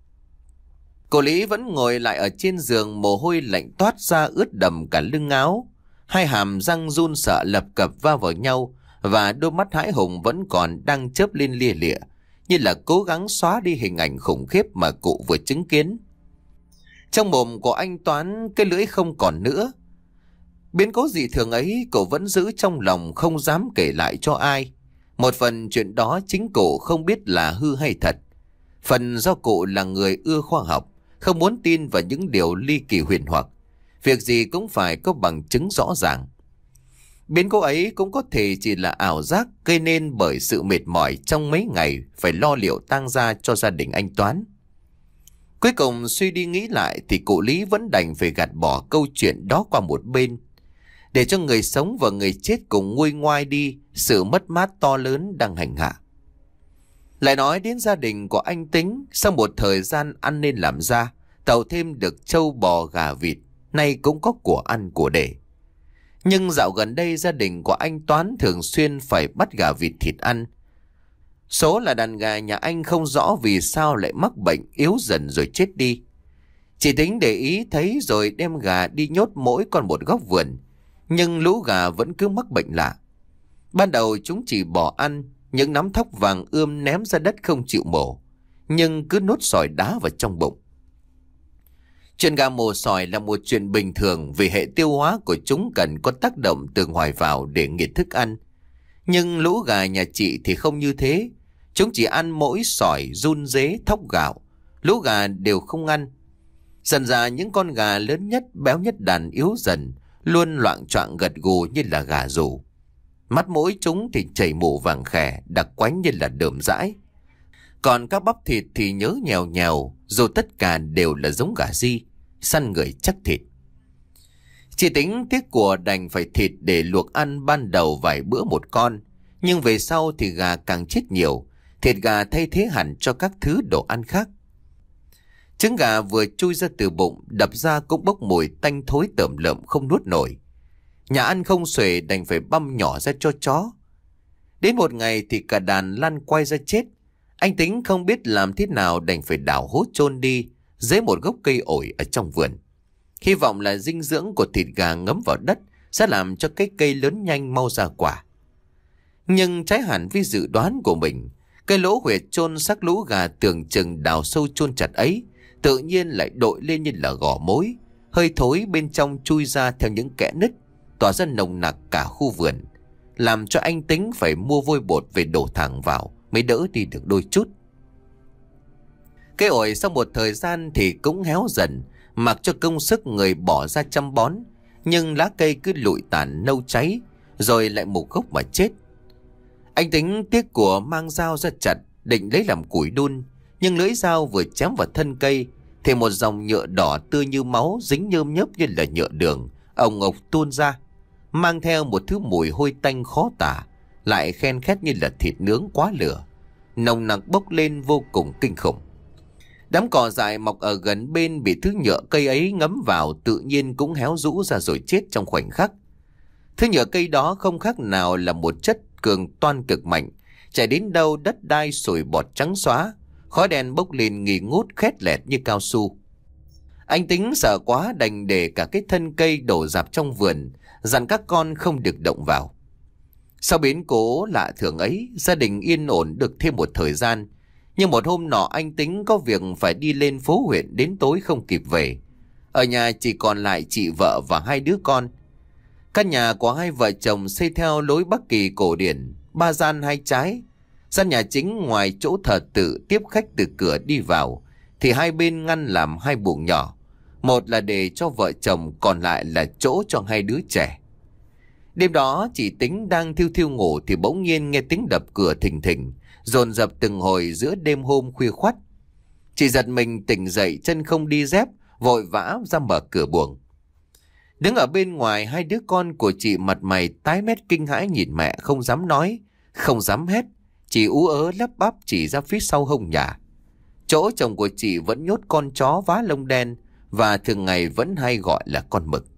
Cô Lý vẫn ngồi lại ở trên giường, mồ hôi lạnh toát ra ướt đầm cả lưng áo. Hai hàm răng run sợ lập cập va vào nhau, và đôi mắt hãi hùng vẫn còn đang chớp lên lia lịa, như là cố gắng xóa đi hình ảnh khủng khiếp mà cụ vừa chứng kiến. Trong mồm của anh Toán, cái lưỡi không còn nữa. Biến cố dị thường ấy cậu vẫn giữ trong lòng, không dám kể lại cho ai. Một phần chuyện đó chính cụ không biết là hư hay thật. Phần do cụ là người ưa khoa học, không muốn tin vào những điều ly kỳ huyền hoặc. Việc gì cũng phải có bằng chứng rõ ràng. Biến cố ấy cũng có thể chỉ là ảo giác gây nên bởi sự mệt mỏi trong mấy ngày phải lo liệu tang gia cho gia đình anh Toán. Cuối cùng suy đi nghĩ lại thì cụ Lý vẫn đành phải gạt bỏ câu chuyện đó qua một bên, để cho người sống và người chết cùng nguôi ngoai đi sự mất mát to lớn đang hành hạ. Lại nói đến gia đình của anh Tính, sau một thời gian ăn nên làm ra, tậu thêm được trâu bò gà vịt, nay cũng có của ăn của để. Nhưng dạo gần đây gia đình của anh Toán thường xuyên phải bắt gà vịt thịt ăn. Số là đàn gà nhà anh không rõ vì sao lại mắc bệnh yếu dần rồi chết đi. Chị Tính để ý thấy rồi đem gà đi nhốt mỗi con một góc vườn, nhưng lũ gà vẫn cứ mắc bệnh lạ. Ban đầu chúng chỉ bỏ ăn những nắm thóc vàng ươm ném ra đất không chịu mổ, nhưng cứ nuốt sỏi đá vào trong bụng. Chuyện gà mổ sỏi là một chuyện bình thường vì hệ tiêu hóa của chúng cần có tác động từ ngoài vào để nghiền thức ăn. Nhưng lũ gà nhà chị thì không như thế. Chúng chỉ ăn mỗi sỏi, run dế, thóc gạo. Lũ gà đều không ăn. Dần ra những con gà lớn nhất, béo nhất đàn yếu dần, luôn loạng choạng gật gù như là gà rủ. Mắt mũi chúng thì chảy mủ vàng khè, đặc quánh như là đờm dãi. Còn các bắp thịt thì nhớ nhèo nhèo, dù tất cả đều là giống gà di, săn người chắc thịt. Chị Tính tiếc của đành phải thịt để luộc ăn ban đầu vài bữa một con, nhưng về sau thì gà càng chết nhiều, thịt gà thay thế hẳn cho các thứ đồ ăn khác. Trứng gà vừa chui ra từ bụng, đập ra cũng bốc mùi tanh thối tởm lợm không nuốt nổi. Nhà ăn không xuể đành phải băm nhỏ ra cho chó. Đến một ngày thì cả đàn lăn quay ra chết. Anh Tính không biết làm thế nào đành phải đào hố chôn đi dưới một gốc cây ổi ở trong vườn. Hy vọng là dinh dưỡng của thịt gà ngấm vào đất sẽ làm cho cái cây lớn nhanh mau ra quả. Nhưng trái hẳn với dự đoán của mình, cái lỗ huyệt chôn xác lũ gà tưởng chừng đào sâu chôn chặt ấy tự nhiên lại đội lên như là gò mối, hơi thối bên trong chui ra theo những kẽ nứt, tỏa ra nồng nặc cả khu vườn, làm cho anh Tính phải mua vôi bột về đổ thẳng vào mới đỡ đi được đôi chút. Cây ổi sau một thời gian thì cũng héo dần, mặc cho công sức người bỏ ra chăm bón, nhưng lá cây cứ lụi tàn nâu cháy, rồi lại mục gốc mà chết. Anh Tính tiếc của mang dao ra chặt, định lấy làm củi đun, nhưng lưỡi dao vừa chém vào thân cây thì một dòng nhựa đỏ tươi như máu, dính nhơm nhớp như là nhựa đường, ồng ộc tuôn ra, mang theo một thứ mùi hôi tanh khó tả, lại khen khét như là thịt nướng quá lửa, nồng nặc bốc lên vô cùng kinh khủng. Đám cỏ dại mọc ở gần bên bị thứ nhựa cây ấy ngấm vào tự nhiên cũng héo rũ ra rồi chết trong khoảnh khắc. Thứ nhựa cây đó không khác nào là một chất cường toan cực mạnh, chảy đến đâu đất đai sủi bọt trắng xóa, khói đen bốc lên nghi ngút khét lẹt như cao su. Anh Tính sợ quá đành để cả cái thân cây đổ rạp trong vườn, dặn các con không được động vào. Sau biến cố lạ thường ấy, gia đình yên ổn được thêm một thời gian. Nhưng một hôm nọ anh Tính có việc phải đi lên phố huyện, đến tối không kịp về. Ở nhà chỉ còn lại chị vợ và hai đứa con. Căn nhà của hai vợ chồng xây theo lối Bắc Kỳ cổ điển, ba gian hai trái. Gian nhà chính ngoài chỗ thờ tự tiếp khách từ cửa đi vào thì hai bên ngăn làm hai buồng nhỏ, Một là để cho vợ chồng, còn lại là chỗ cho hai đứa trẻ. Đêm đó chị Tính đang thiêu thiêu ngủ thì bỗng nhiên nghe tiếng đập cửa thình thình, dồn dập từng hồi giữa đêm hôm khuya khoắt. Chị giật mình tỉnh dậy, chân không đi dép, vội vã ra mở cửa buồng. Đứng ở bên ngoài, hai đứa con của chị mặt mày tái mét kinh hãi nhìn mẹ, không dám nói, không dám hét, chỉ ú ớ lắp bắp chỉ ra phía sau hông nhà. Chỗ chồng của chị vẫn nhốt con chó vá lông đen và thường ngày vẫn hay gọi là con mực.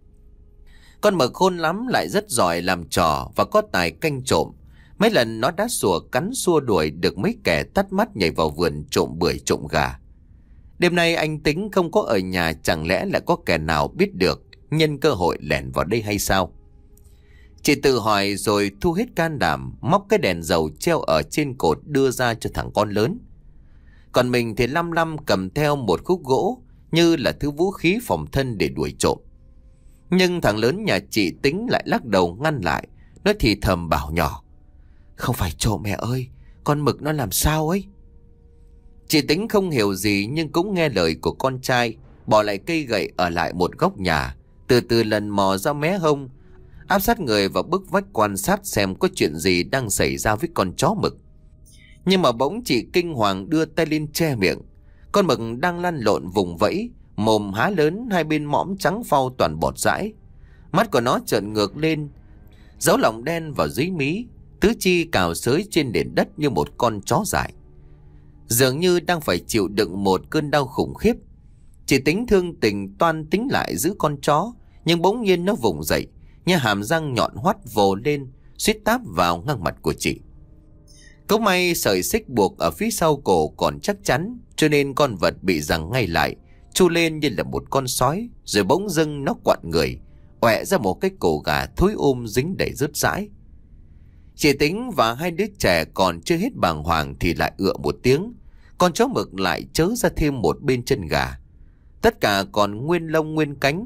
Con mực khôn lắm, lại rất giỏi làm trò và có tài canh trộm. Mấy lần nó đã sủa cắn xua đuổi được mấy kẻ tắt mắt nhảy vào vườn trộm bưởi trộm gà. Đêm nay anh Tính không có ở nhà, chẳng lẽ lại có kẻ nào biết được, nhân cơ hội lẻn vào đây hay sao? Chị tự hỏi rồi thu hết can đảm, móc cái đèn dầu treo ở trên cột đưa ra cho thằng con lớn. Còn mình thì lăm lăm cầm theo một khúc gỗ như là thứ vũ khí phòng thân để đuổi trộm. Nhưng thằng lớn nhà chị Tính lại lắc đầu ngăn lại. Nó thì thầm bảo nhỏ: "Không phải trộm mẹ ơi, con mực nó làm sao ấy." Chị Tính không hiểu gì nhưng cũng nghe lời của con trai, bỏ lại cây gậy ở lại một góc nhà, từ từ lần mò ra mé hông, áp sát người vào bức vách quan sát xem có chuyện gì đang xảy ra với con chó mực. Nhưng mà bỗng chị kinh hoàng đưa tay lên che miệng. Con mực đang lăn lộn vùng vẫy, mồm há lớn, hai bên mõm trắng phau toàn bọt dãi. Mắt của nó trợn ngược lên, dấu lọng đen vào dưới mí, tứ chi cào xới trên nền đất như một con chó dại, dường như đang phải chịu đựng một cơn đau khủng khiếp. Chị Tính thương tình toan tính lại giữ con chó, nhưng bỗng nhiên nó vùng dậy, nha hàm răng nhọn hoắt vồ lên, suýt táp vào ngang mặt của chị. Cấu may sợi xích buộc ở phía sau cổ còn chắc chắn, cho nên con vật bị giằng ngay lại, chu lên như là một con sói, rồi bỗng dưng nó quặn người, ọe ra một cái cổ gà thối ôm dính đầy rứt rãi. Chị Tính và hai đứa trẻ còn chưa hết bàng hoàng thì lại ựa một tiếng, con chó mực lại chớ ra thêm một bên chân gà, tất cả còn nguyên lông nguyên cánh.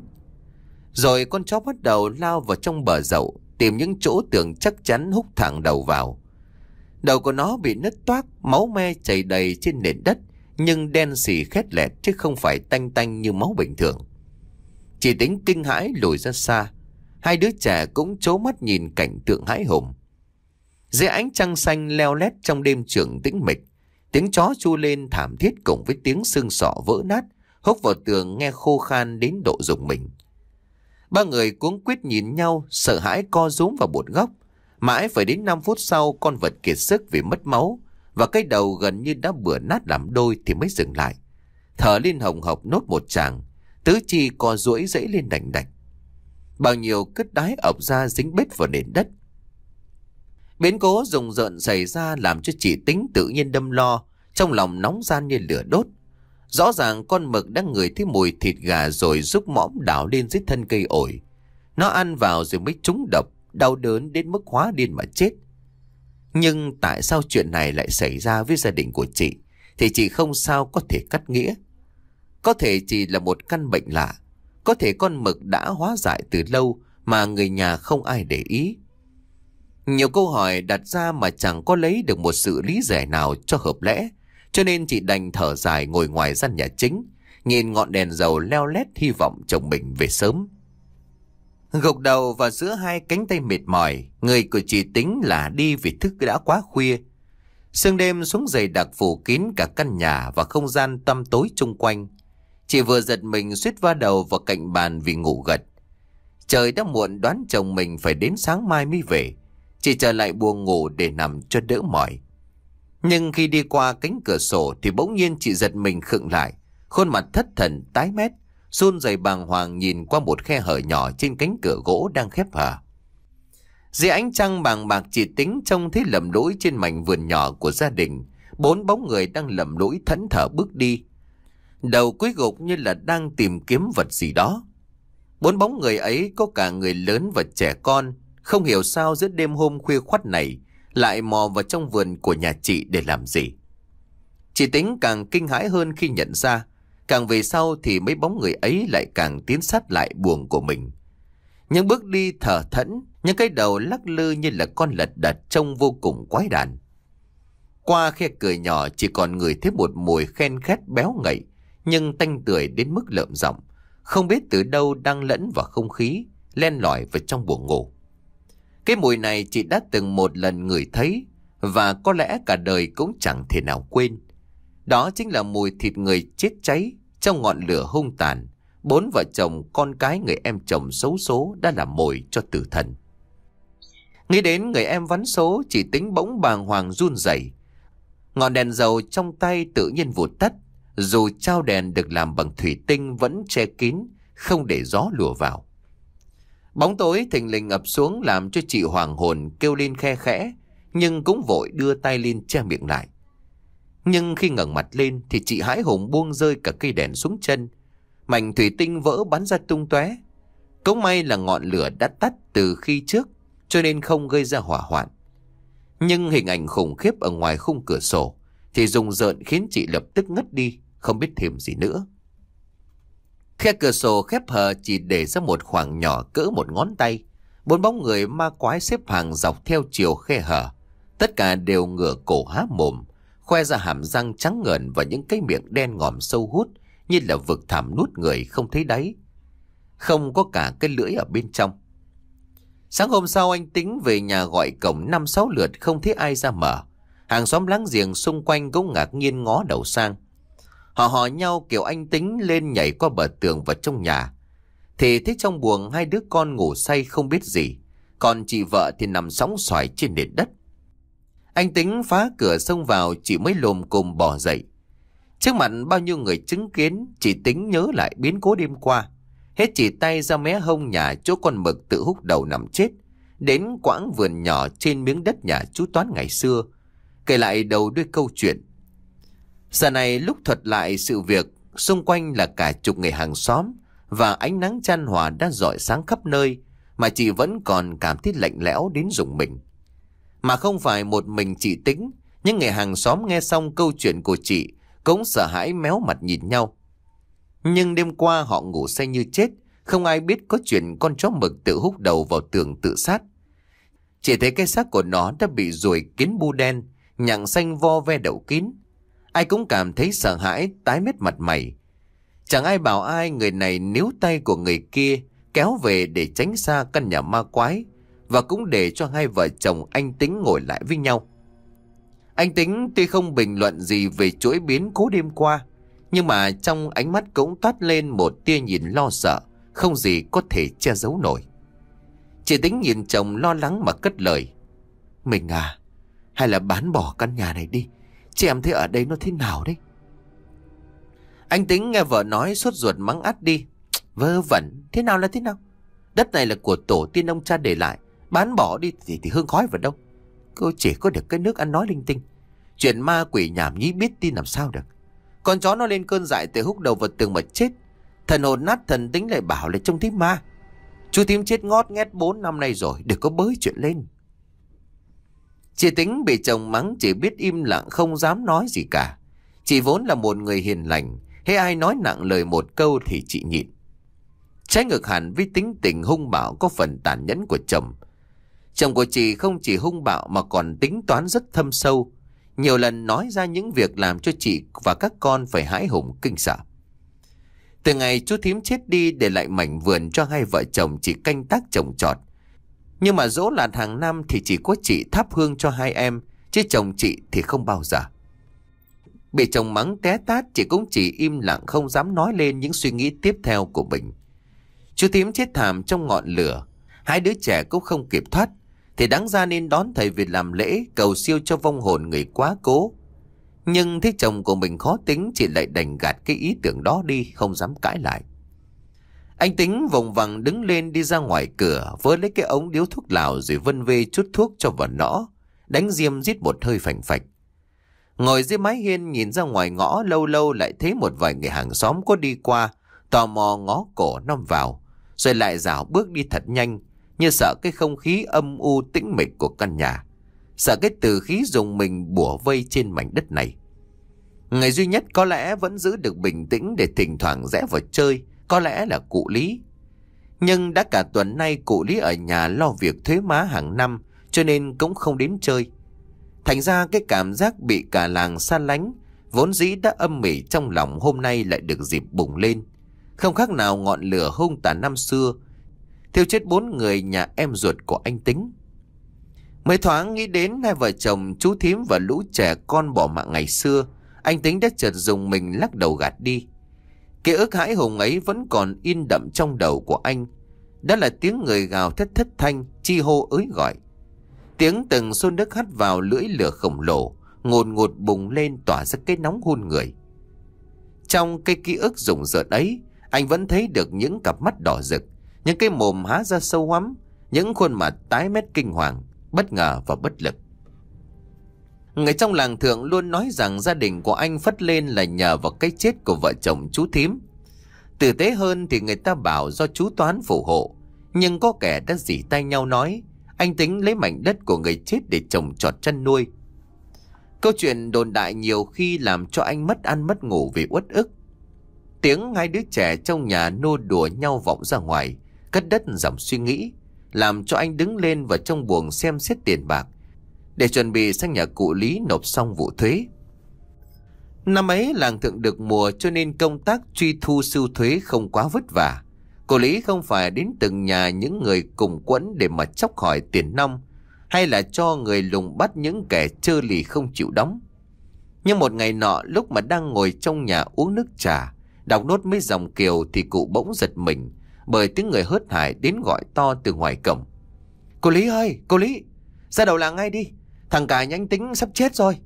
Rồi con chó bắt đầu lao vào trong bờ dậu, tìm những chỗ tưởng chắc chắn húc thẳng đầu vào. Đầu của nó bị nứt toác, máu me chảy đầy trên nền đất, nhưng đen xì khét lẹt chứ không phải tanh tanh như máu bình thường. Chị Tính kinh hãi lùi ra xa, hai đứa trẻ cũng trố mắt nhìn cảnh tượng hãi hùng. Dưới ánh trăng xanh leo lét trong đêm trường tĩnh mịch, tiếng chó chu lên thảm thiết cùng với tiếng xương sọ vỡ nát húc vào tường nghe khô khan đến độ rùng mình. Ba người cuống quýt nhìn nhau, sợ hãi co rúm vào một góc. Mãi phải đến năm phút sau, con vật kiệt sức vì mất máu và cái đầu gần như đã bừa nát làm đôi thì mới dừng lại, thở lên hồng hộc nốt một tràng, tứ chi co duỗi dãy lên đành đạch. Bao nhiêu cứt đái ọc ra dính bết vào nền đất. Biến cố rùng rợn xảy ra làm cho chị Tính tự nhiên đâm lo, trong lòng nóng gian như lửa đốt. Rõ ràng con mực đã ngửi thấy mùi thịt gà rồi rúc mõm đảo lên dưới thân cây ổi. Nó ăn vào rồi mới trúng độc, đau đớn đến mức hóa điên mà chết. Nhưng tại sao chuyện này lại xảy ra với gia đình của chị thì chị không sao có thể cắt nghĩa. Có thể chỉ là một căn bệnh lạ, có thể con mực đã hóa dại từ lâu mà người nhà không ai để ý. Nhiều câu hỏi đặt ra mà chẳng có lấy được một sự lý giải nào cho hợp lẽ, cho nên chị đành thở dài ngồi ngoài gian nhà chính, nhìn ngọn đèn dầu leo lét hy vọng chồng mình về sớm. Gục đầu vào giữa hai cánh tay mệt mỏi, người của chị Tính là đi vì thức đã quá khuya. Sương đêm xuống dày đặc phủ kín cả căn nhà và không gian tăm tối chung quanh. Chị vừa giật mình suýt va đầu vào cạnh bàn vì ngủ gật. Trời đã muộn, đoán chồng mình phải đến sáng mai mới về. Chị trở lại buồng ngủ để nằm cho đỡ mỏi. Nhưng khi đi qua cánh cửa sổ thì bỗng nhiên chị giật mình khựng lại, khuôn mặt thất thần tái mét, run rẩy bàng hoàng nhìn qua một khe hở nhỏ trên cánh cửa gỗ đang khép hờ. Dưới ánh trăng bàng bạc, chị Tính trông thấy lầm lũi trên mảnh vườn nhỏ của gia đình, bốn bóng người đang lầm lũi thẫn thờ bước đi, đầu cúi gục như là đang tìm kiếm vật gì đó. Bốn bóng người ấy có cả người lớn và trẻ con, không hiểu sao giữa đêm hôm khuya khoắt này lại mò vào trong vườn của nhà chị để làm gì. Chị Tính càng kinh hãi hơn khi nhận ra, càng về sau thì mấy bóng người ấy lại càng tiến sát lại buồng của mình. Những bước đi thở thẫn, những cái đầu lắc lư như là con lật đật trông vô cùng quái đản. Qua khe cửa nhỏ chỉ còn ngửi thấy một mùi khen khét béo ngậy nhưng tanh tưởi đến mức lợm giọng, không biết từ đâu đang lẫn vào không khí, len lỏi vào trong buồng ngủ. Cái mùi này chị đã từng một lần ngửi thấy, và có lẽ cả đời cũng chẳng thể nào quên. Đó chính là mùi thịt người chết cháy trong ngọn lửa hung tàn. Bốn vợ chồng con cái người em chồng xấu số đã làm mồi cho tử thần. Nghĩ đến người em vắn số, chị Tính bỗng bàng hoàng run rẩy. Ngọn đèn dầu trong tay tự nhiên vụt tắt, dù trao đèn được làm bằng thủy tinh vẫn che kín, không để gió lùa vào. Bóng tối thình lình ập xuống làm cho chị hoàng hồn kêu lên khe khẽ, nhưng cũng vội đưa tay lên che miệng lại. Nhưng khi ngẩng mặt lên thì chị hãi hùng buông rơi cả cây đèn xuống chân. Mảnh thủy tinh vỡ bắn ra tung tóe. Cũng may là ngọn lửa đã tắt từ khi trước, cho nên không gây ra hỏa hoạn. Nhưng hình ảnh khủng khiếp ở ngoài khung cửa sổ thì rùng rợn khiến chị lập tức ngất đi, không biết thêm gì nữa. Khe cửa sổ khép hờ chỉ để ra một khoảng nhỏ cỡ một ngón tay. Bốn bóng người ma quái xếp hàng dọc theo chiều khe hở. Tất cả đều ngửa cổ há mồm, khoe ra hàm răng trắng ngần và những cái miệng đen ngòm sâu hút, như là vực thẳm nuốt người không thấy đáy. Không có cả cái lưỡi ở bên trong. Sáng hôm sau anh Tính về nhà gọi cổng năm sáu lượt không thấy ai ra mở. Hàng xóm láng giềng xung quanh cũng ngạc nhiên ngó đầu sang. Họ hò nhau kiểu anh Tính lên nhảy qua bờ tường vào trong nhà. Thì thấy trong buồng hai đứa con ngủ say không biết gì, còn chị vợ thì nằm sóng xoài trên nền đất. Anh Tính phá cửa xông vào, chị mới lồm cồm bò dậy. Trước mặt bao nhiêu người chứng kiến, chị Tính nhớ lại biến cố đêm qua. Hết chỉ tay ra mé hông nhà chỗ con mực tự húc đầu nằm chết, đến quãng vườn nhỏ trên miếng đất nhà chú Toán ngày xưa, kể lại đầu đuôi câu chuyện. Giờ này lúc thuật lại sự việc, xung quanh là cả chục người hàng xóm, và ánh nắng chan hòa đã rọi sáng khắp nơi, mà chị vẫn còn cảm thấy lạnh lẽo đến rùng mình. Mà không phải một mình chị Tính, những người hàng xóm nghe xong câu chuyện của chị cũng sợ hãi méo mặt nhìn nhau. Nhưng đêm qua họ ngủ say như chết, không ai biết có chuyện con chó mực tự húc đầu vào tường tự sát. Chỉ thấy cái xác của nó đã bị ruồi kiến bu đen, nhặng xanh vo ve đậu kín. Ai cũng cảm thấy sợ hãi, tái mét mặt mày. Chẳng ai bảo ai, người này níu tay của người kia kéo về để tránh xa căn nhà ma quái, và cũng để cho hai vợ chồng anh Tính ngồi lại với nhau. Anh Tính tuy không bình luận gì về chuỗi biến cố đêm qua, nhưng mà trong ánh mắt cũng toát lên một tia nhìn lo sợ, không gì có thể che giấu nổi. Chị Tính nhìn chồng lo lắng mà cất lời. Mình à, hay là bán bỏ căn nhà này đi, chị em thấy ở đây nó thế nào đấy? Anh Tính nghe vợ nói sốt ruột mắng ắt đi. Vớ vẩn, thế nào là thế nào? Đất này là của tổ tiên ông cha để lại, bán bỏ đi thì, thì hương khói vào đâu. Cô chỉ có được cái nước ăn nói linh tinh. Chuyện ma quỷ nhảm nhí biết tin làm sao được. Con chó nó lên cơn dại để húc đầu vào tường mà chết. Thần hồn nát thần tính lại bảo là trông thấy ma. Chú Thím chết ngót nghét bốn năm nay rồi, đừng có bới chuyện lên. Chị Tính bị chồng mắng chỉ biết im lặng không dám nói gì cả. Chị vốn là một người hiền lành, hễ ai nói nặng lời một câu thì chị nhịn. Trái ngược hẳn với tính tình hung bạo có phần tàn nhẫn của chồng. Chồng của chị không chỉ hung bạo mà còn tính toán rất thâm sâu, nhiều lần nói ra những việc làm cho chị và các con phải hãi hùng kinh sợ. Từ ngày chú Thím chết đi để lại mảnh vườn cho hai vợ chồng chị canh tác trồng trọt. Nhưng mà dỗ lạt hàng năm thì chỉ có chị thắp hương cho hai em, chứ chồng chị thì không bao giờ. Bị chồng mắng té tát, chị cũng chỉ im lặng không dám nói lên những suy nghĩ tiếp theo của mình. Chú Thím chết thảm trong ngọn lửa, hai đứa trẻ cũng không kịp thoát, thì đáng ra nên đón thầy về làm lễ cầu siêu cho vong hồn người quá cố. Nhưng thấy chồng của mình khó tính, chị lại đành gạt cái ý tưởng đó đi, không dám cãi lại. Anh Tính vùng vằng đứng lên đi ra ngoài cửa, vớ lấy cái ống điếu thuốc lào rồi vân vê chút thuốc cho vào nõ, đánh diêm rít một hơi phành phạch. Ngồi dưới mái hiên nhìn ra ngoài ngõ, lâu lâu lại thấy một vài người hàng xóm có đi qua, tò mò ngó cổ nom vào, rồi lại rảo bước đi thật nhanh, như sợ cái không khí âm u tĩnh mịch của căn nhà, sợ cái từ khí dùng mình bủa vây trên mảnh đất này. Người duy nhất có lẽ vẫn giữ được bình tĩnh để thỉnh thoảng rẽ vào chơi có lẽ là cụ Lý. Nhưng đã cả tuần nay cụ Lý ở nhà lo việc thuế má hàng năm, cho nên cũng không đến chơi. Thành ra cái cảm giác bị cả làng xa lánh, vốn dĩ đã âm mỉ trong lòng, hôm nay lại được dịp bùng lên. không khác nào ngọn lửa hung tàn năm xưa, thiêu chết bốn người nhà em ruột của anh Tính. Mới thoáng nghĩ đến hai vợ chồng chú thím và lũ trẻ con bỏ mạng ngày xưa, anh Tính đã chợt dùng mình lắc đầu gạt đi. Ký ức hãi hùng ấy vẫn còn in đậm trong đầu của anh. Đó là tiếng người gào thét thất thanh, chi hô ới gọi. Tiếng từng xôn nước hắt vào lưỡi lửa khổng lồ, ngột ngột bùng lên tỏa ra cái nóng hôn người. Trong cái ký ức rùng rợn ấy, anh vẫn thấy được những cặp mắt đỏ rực, những cái mồm há ra sâu hoắm, những khuôn mặt tái mét kinh hoàng, bất ngờ và bất lực. Người trong làng Thượng luôn nói rằng gia đình của anh phất lên là nhờ vào cái chết của vợ chồng chú thím. Tử tế hơn thì người ta bảo do chú Toán phù hộ, nhưng có kẻ đã rỉ tay nhau nói anh Tính lấy mảnh đất của người chết để trồng trọt chăn nuôi. Câu chuyện đồn đại nhiều khi làm cho anh mất ăn mất ngủ vì uất ức. Tiếng hai đứa trẻ trong nhà nô đùa nhau vọng ra ngoài, cắt đất dòng suy nghĩ, làm cho anh đứng lên vào trong buồng xem xét tiền bạc để chuẩn bị sang nhà cụ Lý nộp xong vụ thuế. Năm ấy làng Thượng được mùa cho nên công tác truy thu sưu thuế không quá vất vả. Cụ Lý không phải đến từng nhà những người cùng quẫn để mà chóc hỏi tiền nong, hay là cho người lùng bắt những kẻ trơ lì không chịu đóng. Nhưng một ngày nọ, lúc mà đang ngồi trong nhà uống nước trà, đọc nốt mấy dòng kiều, thì cụ bỗng giật mình bởi tiếng người hớt hải đến gọi to từ ngoài cổng. Cô Lý ơi, cô Lý, ra đầu làng ngay đi, thằng cả nhà anh Tính sắp chết rồi.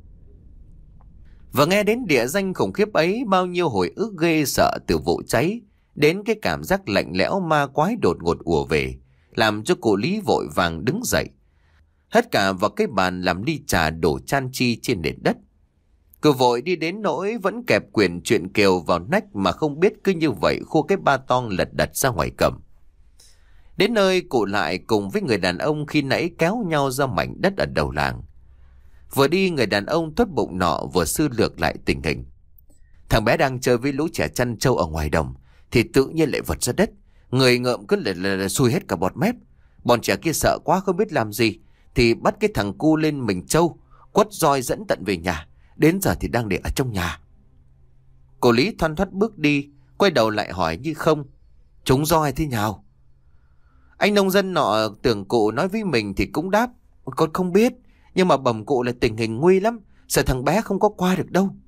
Và nghe đến địa danh khủng khiếp ấy, bao nhiêu hồi ức ghê sợ từ vụ cháy đến cái cảm giác lạnh lẽo ma quái đột ngột ùa về, làm cho cụ Lý vội vàng đứng dậy, hất cả vào cái bàn làm ly trà đổ chan chi trên nền đất. Cô vội đi đến nỗi vẫn kẹp quyển truyện kiều vào nách mà không biết cứ như vậy khô cái ba tong lật đật ra ngoài cầm. Đến nơi, cụ lại cùng với người đàn ông khi nãy kéo nhau ra mảnh đất ở đầu làng. Vừa đi, người đàn ông tốt bụng nọ vừa sơ lược lại tình hình. Thằng bé đang chơi với lũ trẻ chăn trâu ở ngoài đồng thì tự nhiên lại vật ra đất, người ngợm cứ lật lật xui hết cả bọt mép. Bọn trẻ kia sợ quá không biết làm gì thì bắt cái thằng cu lên mình trâu, quất roi dẫn tận về nhà. Đến giờ thì đang để ở trong nhà. Cô Lý thoăn thoắt bước đi, quay đầu lại hỏi như không: chúng roi thế nào? Anh nông dân nọ tưởng cụ nói với mình thì cũng đáp: con không biết, nhưng mà bẩm cụ là tình hình nguy lắm, sợ thằng bé không có qua được đâu.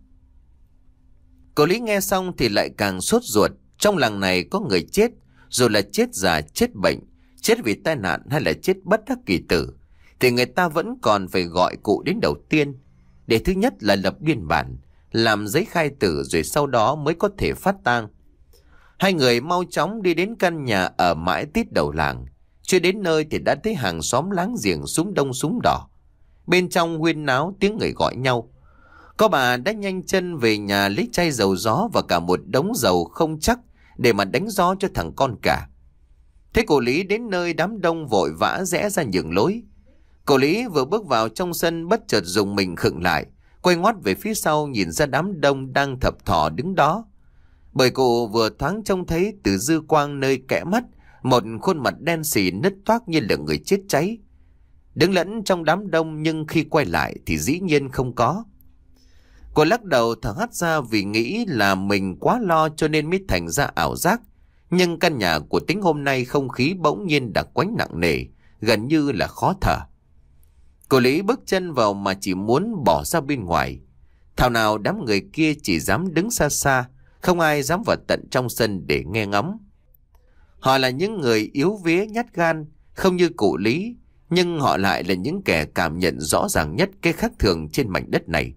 Cô Lý nghe xong thì lại càng sốt ruột. Trong làng này có người chết, rồi là chết già, chết bệnh, chết vì tai nạn hay là chết bất đắc kỳ tử, thì người ta vẫn còn phải gọi cụ đến đầu tiên, để thứ nhất là lập biên bản, làm giấy khai tử, rồi sau đó mới có thể phát tang. Hai người mau chóng đi đến căn nhà ở mãi tít đầu làng. Chưa đến nơi thì đã thấy hàng xóm láng giềng súng đông súng đỏ. Bên trong huyên náo tiếng người gọi nhau. Có bà đã nhanh chân về nhà lấy chai dầu gió và cả một đống dầu không chắc để mà đánh gió cho thằng con cả. Thế cô Lý đến nơi, đám đông vội vã rẽ ra nhường lối. Cô Lý vừa bước vào trong sân bất chợt dùng mình khựng lại, quay ngoắt về phía sau nhìn ra đám đông đang thập thò đứng đó. Bởi cô vừa thoáng trông thấy từ dư quang nơi kẽ mắt một khuôn mặt đen xì nứt toác như là người chết cháy, đứng lẫn trong đám đông, nhưng khi quay lại thì dĩ nhiên không có. Cô lắc đầu thở hắt ra vì nghĩ là mình quá lo cho nên mới thành ra ảo giác. Nhưng căn nhà của Tính hôm nay không khí bỗng nhiên đặc quánh nặng nề, gần như là khó thở. Cô Lý bước chân vào mà chỉ muốn bỏ ra bên ngoài. Thảo nào đám người kia chỉ dám đứng xa xa, không ai dám vào tận trong sân để nghe ngóng. Họ là những người yếu vía nhát gan, không như cụ Lý, nhưng họ lại là những kẻ cảm nhận rõ ràng nhất cái khác thường trên mảnh đất này.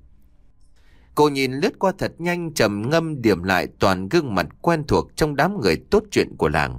Cô nhìn lướt qua thật nhanh, trầm ngâm điểm lại toàn gương mặt quen thuộc trong đám người tốt chuyện của làng.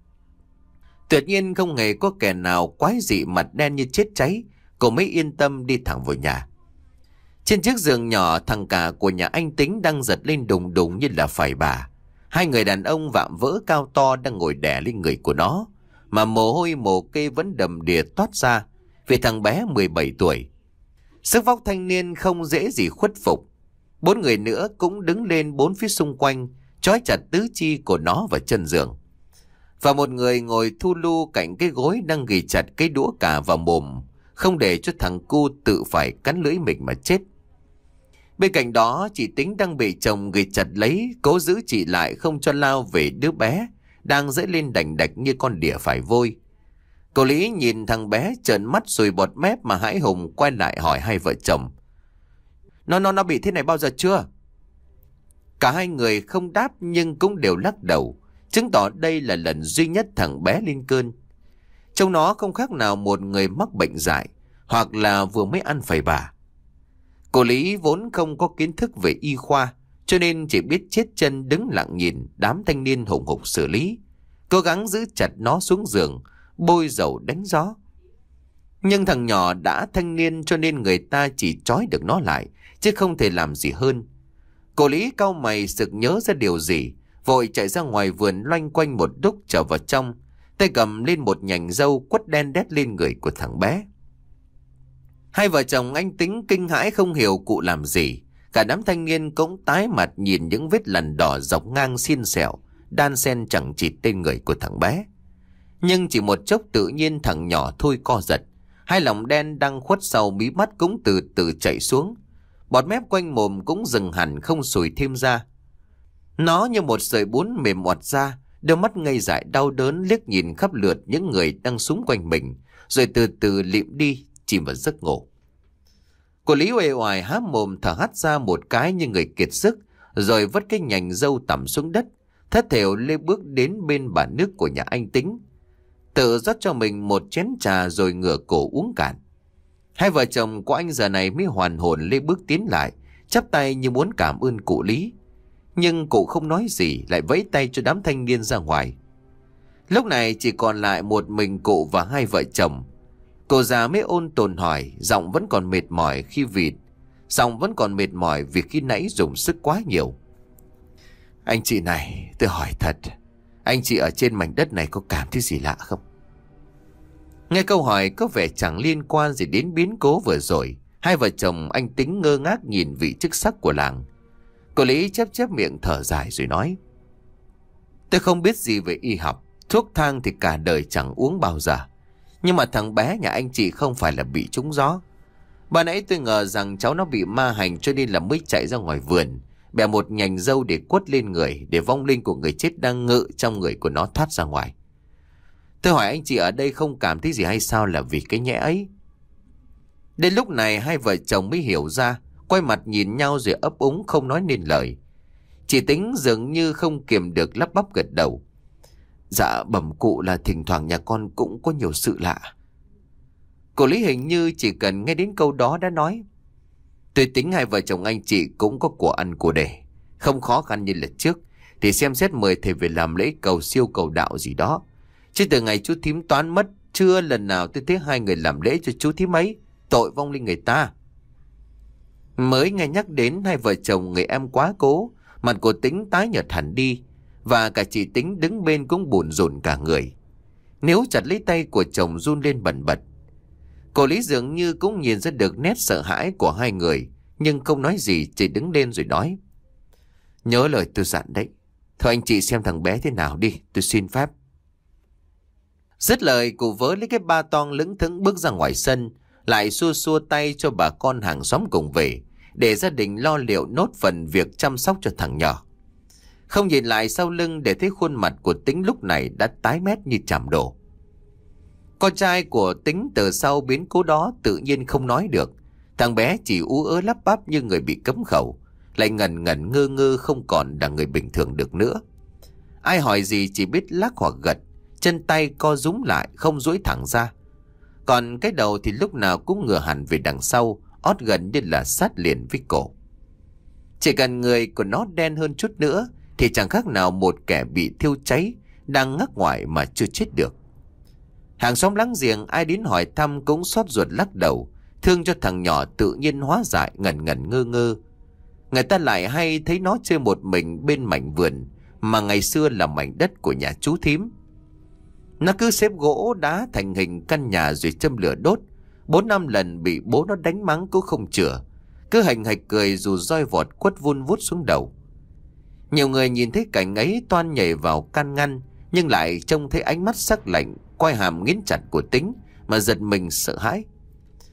Tuyệt nhiên không hề có kẻ nào quái dị mặt đen như chết cháy. Cô mới yên tâm đi thẳng vào nhà. Trên chiếc giường nhỏ, thằng cả của nhà anh Tính đang giật lên đùng đùng như là phải bà. Hai người đàn ông vạm vỡ cao to đang ngồi đè lên người của nó, mà mồ hôi mồ kê vẫn đầm đìa toát ra vì thằng bé mười bảy tuổi. Sức vóc thanh niên không dễ gì khuất phục. Bốn người nữa cũng đứng lên bốn phía xung quanh, trói chặt tứ chi của nó vào chân giường. Và một người ngồi thu lu cạnh cái gối đang ghì chặt cái đũa cả vào mồm, không để cho thằng cu tự phải cắn lưỡi mình mà chết. Bên cạnh đó chị Tính đang bị chồng ghì chặt lấy, cố giữ chị lại không cho lao về đứa bé đang dẫy lên đành đạch như con đỉa phải vôi. Cô Lý nhìn thằng bé trợn mắt sùi bọt mép mà hãi hùng quay lại hỏi hai vợ chồng. Nó nó nó bị thế này bao giờ chưa? Cả hai người không đáp nhưng cũng đều lắc đầu, chứng tỏ đây là lần duy nhất thằng bé lên cơn. Trông nó không khác nào một người mắc bệnh dại, hoặc là vừa mới ăn phải bà. Cô Lý vốn không có kiến thức về y khoa, cho nên chỉ biết chết chân đứng lặng nhìn đám thanh niên hùng hục xử lý, cố gắng giữ chặt nó xuống giường, bôi dầu đánh gió. Nhưng thằng nhỏ đã thanh niên cho nên người ta chỉ trói được nó lại, chứ không thể làm gì hơn. Cô Lý cau mày sực nhớ ra điều gì, vội chạy ra ngoài vườn loanh quanh một lúc trở vào trong, tay cầm lên một nhành dâu quất đen đét lên người của thằng bé. Hai vợ chồng anh Tính kinh hãi không hiểu cụ làm gì. Cả đám thanh niên cũng tái mặt nhìn những vết lằn đỏ dọc ngang xiên xẹo, đan xen chẳng chịt tên người của thằng bé. Nhưng chỉ một chốc tự nhiên thằng nhỏ thôi co giật, hai lòng đen đang khuất sau mí mắt cũng từ từ chạy xuống. Bọt mép quanh mồm cũng dừng hẳn không sùi thêm ra. Nó như một sợi bún mềm oặt ra, đôi mắt ngây dại đau đớn liếc nhìn khắp lượt những người đang xung quanh mình, rồi từ từ lịm đi, chìm vào giấc ngủ. Cô Lý uể oải há mồm thở hắt ra một cái như người kiệt sức, rồi vứt cái nhành dâu tẩm xuống đất, thất thểu lê bước đến bên bàn nước của nhà anh Tính, tự rót cho mình một chén trà rồi ngửa cổ uống cạn. Hai vợ chồng của anh giờ này mới hoàn hồn lê bước tiến lại, chắp tay như muốn cảm ơn cụ Lý. Nhưng cụ không nói gì, lại vẫy tay cho đám thanh niên ra ngoài. Lúc này chỉ còn lại một mình cụ và hai vợ chồng. Cô già mới ôn tồn hỏi, giọng vẫn còn mệt mỏi khi vịt, giọng vẫn còn mệt mỏi vì khi nãy dùng sức quá nhiều. Anh chị này, tôi hỏi thật, anh chị ở trên mảnh đất này có cảm thấy gì lạ không? Nghe câu hỏi có vẻ chẳng liên quan gì đến biến cố vừa rồi, hai vợ chồng anh Tính ngơ ngác nhìn vị chức sắc của làng. Cô Lý chép chép miệng thở dài rồi nói: Tôi không biết gì về y học, thuốc thang thì cả đời chẳng uống bao giờ. Nhưng mà thằng bé nhà anh chị không phải là bị trúng gió. Ban nãy tôi ngờ rằng cháu nó bị ma hành cho nên là mới chạy ra ngoài vườn, bẻ một nhành dâu để quất lên người, để vong linh của người chết đang ngự trong người của nó thoát ra ngoài. Tôi hỏi anh chị ở đây không cảm thấy gì hay sao là vì cái nhẽ ấy? Đến lúc này hai vợ chồng mới hiểu ra, quay mặt nhìn nhau rồi ấp úng không nói nên lời. Chị Tính dường như không kiềm được lắp bắp gật đầu. Dạ bẩm cụ là thỉnh thoảng nhà con cũng có nhiều sự lạ. Cô Lý hình như chỉ cần nghe đến câu đó đã nói: Tôi tính hai vợ chồng anh chị cũng có của ăn của để, không khó khăn như lần trước, thì xem xét mời thầy về làm lễ cầu siêu cầu đạo gì đó. Chứ từ ngày chú thím Toán mất, chưa lần nào tôi thấy hai người làm lễ cho chú thím ấy, tội vong linh người ta. Mới nghe nhắc đến hai vợ chồng người em quá cố, mặt của Tính tái nhợt hẳn đi, và cả chị Tính đứng bên cũng buồn rộn cả người. Nếu chặt lấy tay của chồng run lên bần bật. Cô Lý dường như cũng nhìn ra được nét sợ hãi của hai người, nhưng không nói gì, chỉ đứng lên rồi nói: Nhớ lời tôi dặn đấy. Thôi anh chị xem thằng bé thế nào đi, tôi xin phép. Dứt lời, cụ vớ lấy cái ba toang lững thững bước ra ngoài sân, lại xua xua tay cho bà con hàng xóm cùng về, để gia đình lo liệu nốt phần việc chăm sóc cho thằng nhỏ. Không nhìn lại sau lưng để thấy khuôn mặt của Tính lúc này đã tái mét như chàm đổ. Con trai của Tính từ sau biến cố đó tự nhiên không nói được. Thằng bé chỉ ú ớ lắp bắp như người bị cấm khẩu, lại ngần ngần ngơ ngơ không còn là người bình thường được nữa. Ai hỏi gì chỉ biết lắc hoặc gật, chân tay co rúm lại không duỗi thẳng ra. Còn cái đầu thì lúc nào cũng ngửa hẳn về đằng sau, ót gần như là sát liền với cổ. Chỉ cần người của nó đen hơn chút nữa thì chẳng khác nào một kẻ bị thiêu cháy, đang ngắc ngoại mà chưa chết được. Hàng xóm láng giềng ai đến hỏi thăm cũng xót ruột lắc đầu, thương cho thằng nhỏ tự nhiên hóa dại ngẩn ngẩn ngơ ngơ. Người ta lại hay thấy nó chơi một mình bên mảnh vườn mà ngày xưa là mảnh đất của nhà chú thím. Nó cứ xếp gỗ đá thành hình căn nhà rồi châm lửa đốt, bốn năm lần bị bố nó đánh mắng cũng không chữa, cứ hành hạch cười dù roi vọt quất vun vút xuống đầu. Nhiều người nhìn thấy cảnh ấy toan nhảy vào can ngăn, nhưng lại trông thấy ánh mắt sắc lạnh quay hàm nghiến chặt của Tính mà giật mình sợ hãi.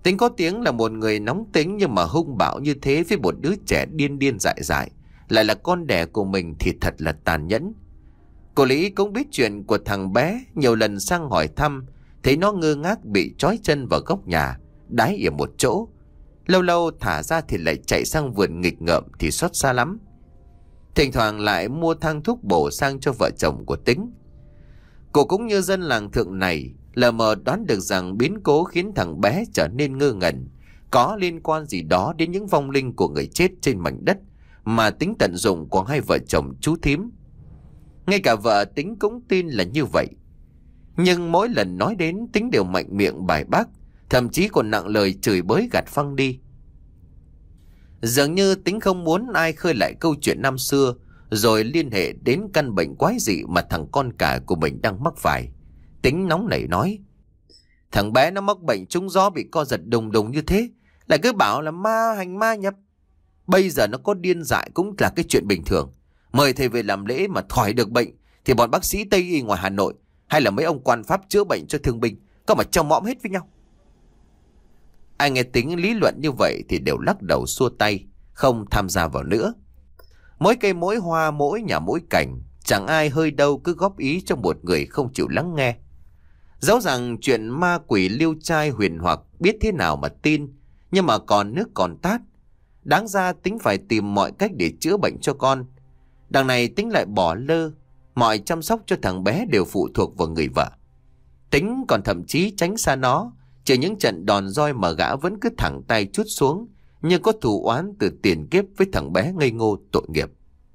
Tính có tiếng là một người nóng tính, nhưng mà hung bạo như thế với một đứa trẻ điên điên dại dại, lại là con đẻ của mình thì thật là tàn nhẫn. Cô Lý cũng biết chuyện của thằng bé, nhiều lần sang hỏi thăm, thấy nó ngơ ngác bị trói chân vào góc nhà, đái ở một chỗ. Lâu lâu thả ra thì lại chạy sang vườn nghịch ngợm thì xót xa lắm. Thỉnh thoảng lại mua thang thuốc bổ sang cho vợ chồng của Tính. Cô cũng như dân làng thượng này, lờ mờ đoán được rằng biến cố khiến thằng bé trở nên ngơ ngẩn có liên quan gì đó đến những vong linh của người chết trên mảnh đất mà Tính tận dụng của hai vợ chồng chú thím. Ngay cả vợ Tính cũng tin là như vậy. Nhưng mỗi lần nói đến, Tính đều mạnh miệng bài bác, thậm chí còn nặng lời chửi bới gạt phăng đi. Dường như Tính không muốn ai khơi lại câu chuyện năm xưa, rồi liên hệ đến căn bệnh quái dị mà thằng con cả của mình đang mắc phải. Tính nóng nảy nói: thằng bé nó mắc bệnh trúng gió, bị co giật đùng đùng như thế, lại cứ bảo là ma hành ma nhập. Bây giờ nó có điên dại cũng là cái chuyện bình thường. Mời thầy về làm lễ mà thoải được bệnh thì bọn bác sĩ Tây y ngoài Hà Nội hay là mấy ông quan pháp chữa bệnh cho thương binh có mà trông mõm hết với nhau. Ai nghe Tính lý luận như vậy thì đều lắc đầu xua tay, không tham gia vào nữa. Mỗi cây mỗi hoa, mỗi nhà mỗi cảnh, chẳng ai hơi đâu cứ góp ý cho một người không chịu lắng nghe. Dẫu rằng chuyện ma quỷ liêu trai huyền hoặc biết thế nào mà tin, nhưng mà còn nước còn tát. Đáng ra Tính phải tìm mọi cách để chữa bệnh cho con. Đằng này Tính lại bỏ lơ, mọi chăm sóc cho thằng bé đều phụ thuộc vào người vợ. Tính còn thậm chí tránh xa nó, chỉ những trận đòn roi mà gã vẫn cứ thẳng tay trút xuống, như có thù oán từ tiền kiếp với thằng bé ngây ngô tội nghiệp.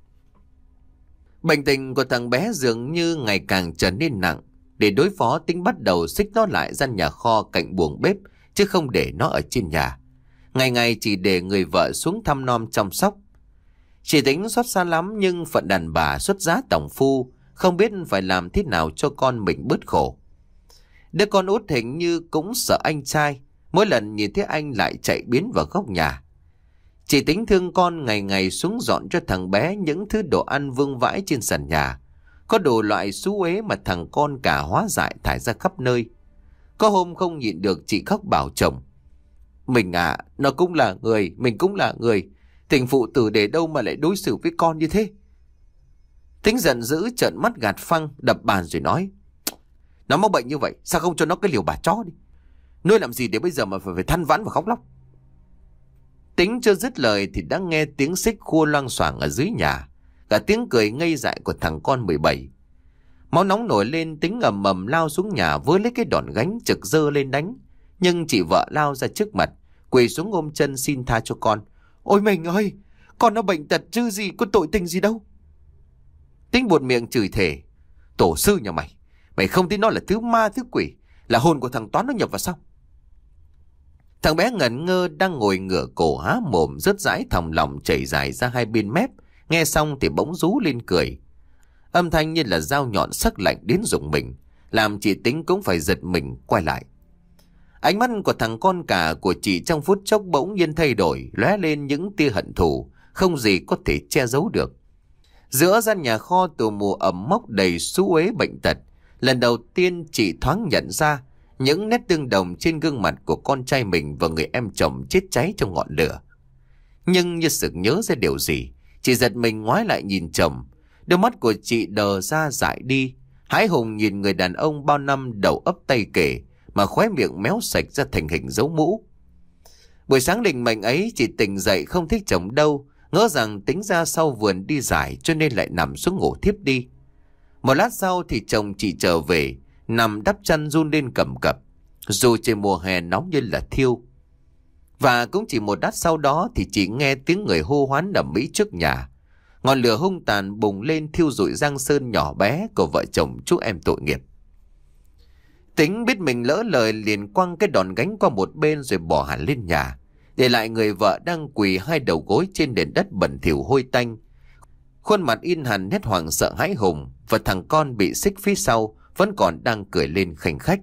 Bệnh tình của thằng bé dường như ngày càng trở nên nặng. Để đối phó, Tính bắt đầu xích nó lại gian nhà kho cạnh buồng bếp, chứ không để nó ở trên nhà. Ngày ngày chỉ để người vợ xuống thăm nom chăm sóc. Chị Tính xót xa lắm, nhưng phận đàn bà xuất giá tòng phu, không biết phải làm thế nào cho con mình bớt khổ. Đứa con út hình như cũng sợ anh trai, mỗi lần nhìn thấy anh lại chạy biến vào góc nhà. Chị Tính thương con, ngày ngày xuống dọn cho thằng bé những thứ đồ ăn vương vãi trên sàn nhà. Có đồ loại xú uế mà thằng con cả hóa dại thải ra khắp nơi. Có hôm không nhịn được, chị khóc bảo chồng: mình à, nó cũng là người, mình cũng là người, tình phụ tử để đâu mà lại đối xử với con như thế. Tính giận dữ trợn mắt gạt phăng, đập bàn rồi nói: nó mắc bệnh như vậy, sao không cho nó cái liều bà chó đi? Nuôi làm gì để bây giờ mà phải, phải than vãn và khóc lóc? Tính chưa dứt lời thì đã nghe tiếng xích khua loang xoảng ở dưới nhà, cả tiếng cười ngây dại của thằng con mười bảy. Máu nóng nổi lên, Tính ầm ầm lao xuống nhà với lấy cái đòn gánh trực giơ lên đánh. Nhưng chị vợ lao ra trước mặt, quỳ xuống ôm chân xin tha cho con. Ôi mình ơi, con nó bệnh tật chứ gì, có tội tình gì đâu. Tính buột miệng chửi thề: tổ sư nhà mày, mày không tin nó là thứ ma thứ quỷ, là hồn của thằng Toán nó nhập vào sao? Thằng bé ngẩn ngơ đang ngồi ngửa cổ há mồm, rớt rãi thòng lòng chảy dài ra hai bên mép. Nghe xong thì bỗng rú lên cười. Âm thanh như là dao nhọn sắc lạnh đến rụng mình, làm chị Tính cũng phải giật mình quay lại. Ánh mắt của thằng con cả của chị trong phút chốc bỗng nhiên thay đổi, lóe lên những tia hận thù không gì có thể che giấu được. Giữa gian nhà kho tù mù ẩm mốc đầy xú uế bệnh tật, lần đầu tiên chị thoáng nhận ra những nét tương đồng trên gương mặt của con trai mình và người em chồng chết cháy trong ngọn lửa. Nhưng như sực nhớ ra điều gì, chị giật mình ngoái lại nhìn chồng. Đôi mắt của chị đờ ra dại đi, hãi hùng nhìn người đàn ông bao năm đầu ấp tay kể mà khóe miệng méo sạch ra thành hình dấu mũ. Buổi sáng định mệnh ấy, chị tỉnh dậy không thích chồng đâu, ngỡ rằng Tính ra sau vườn đi giải cho nên lại nằm xuống ngủ thiếp đi. Một lát sau thì chồng chị trở về, nằm đắp chăn run lên cầm cập, dù trên mùa hè nóng như là thiêu. Và cũng chỉ một lát sau đó thì chị nghe tiếng người hô hoán ầm ĩ trước nhà. Ngọn lửa hung tàn bùng lên thiêu rụi giang sơn nhỏ bé của vợ chồng chú em tội nghiệp. Tính biết mình lỡ lời liền quăng cái đòn gánh qua một bên rồi bỏ hẳn lên nhà, để lại người vợ đang quỳ hai đầu gối trên nền đất bẩn thỉu hôi tanh, khuôn mặt in hẳn nét hoảng sợ hãi hùng, và thằng con bị xích phía sau vẫn còn đang cười lên khanh khách.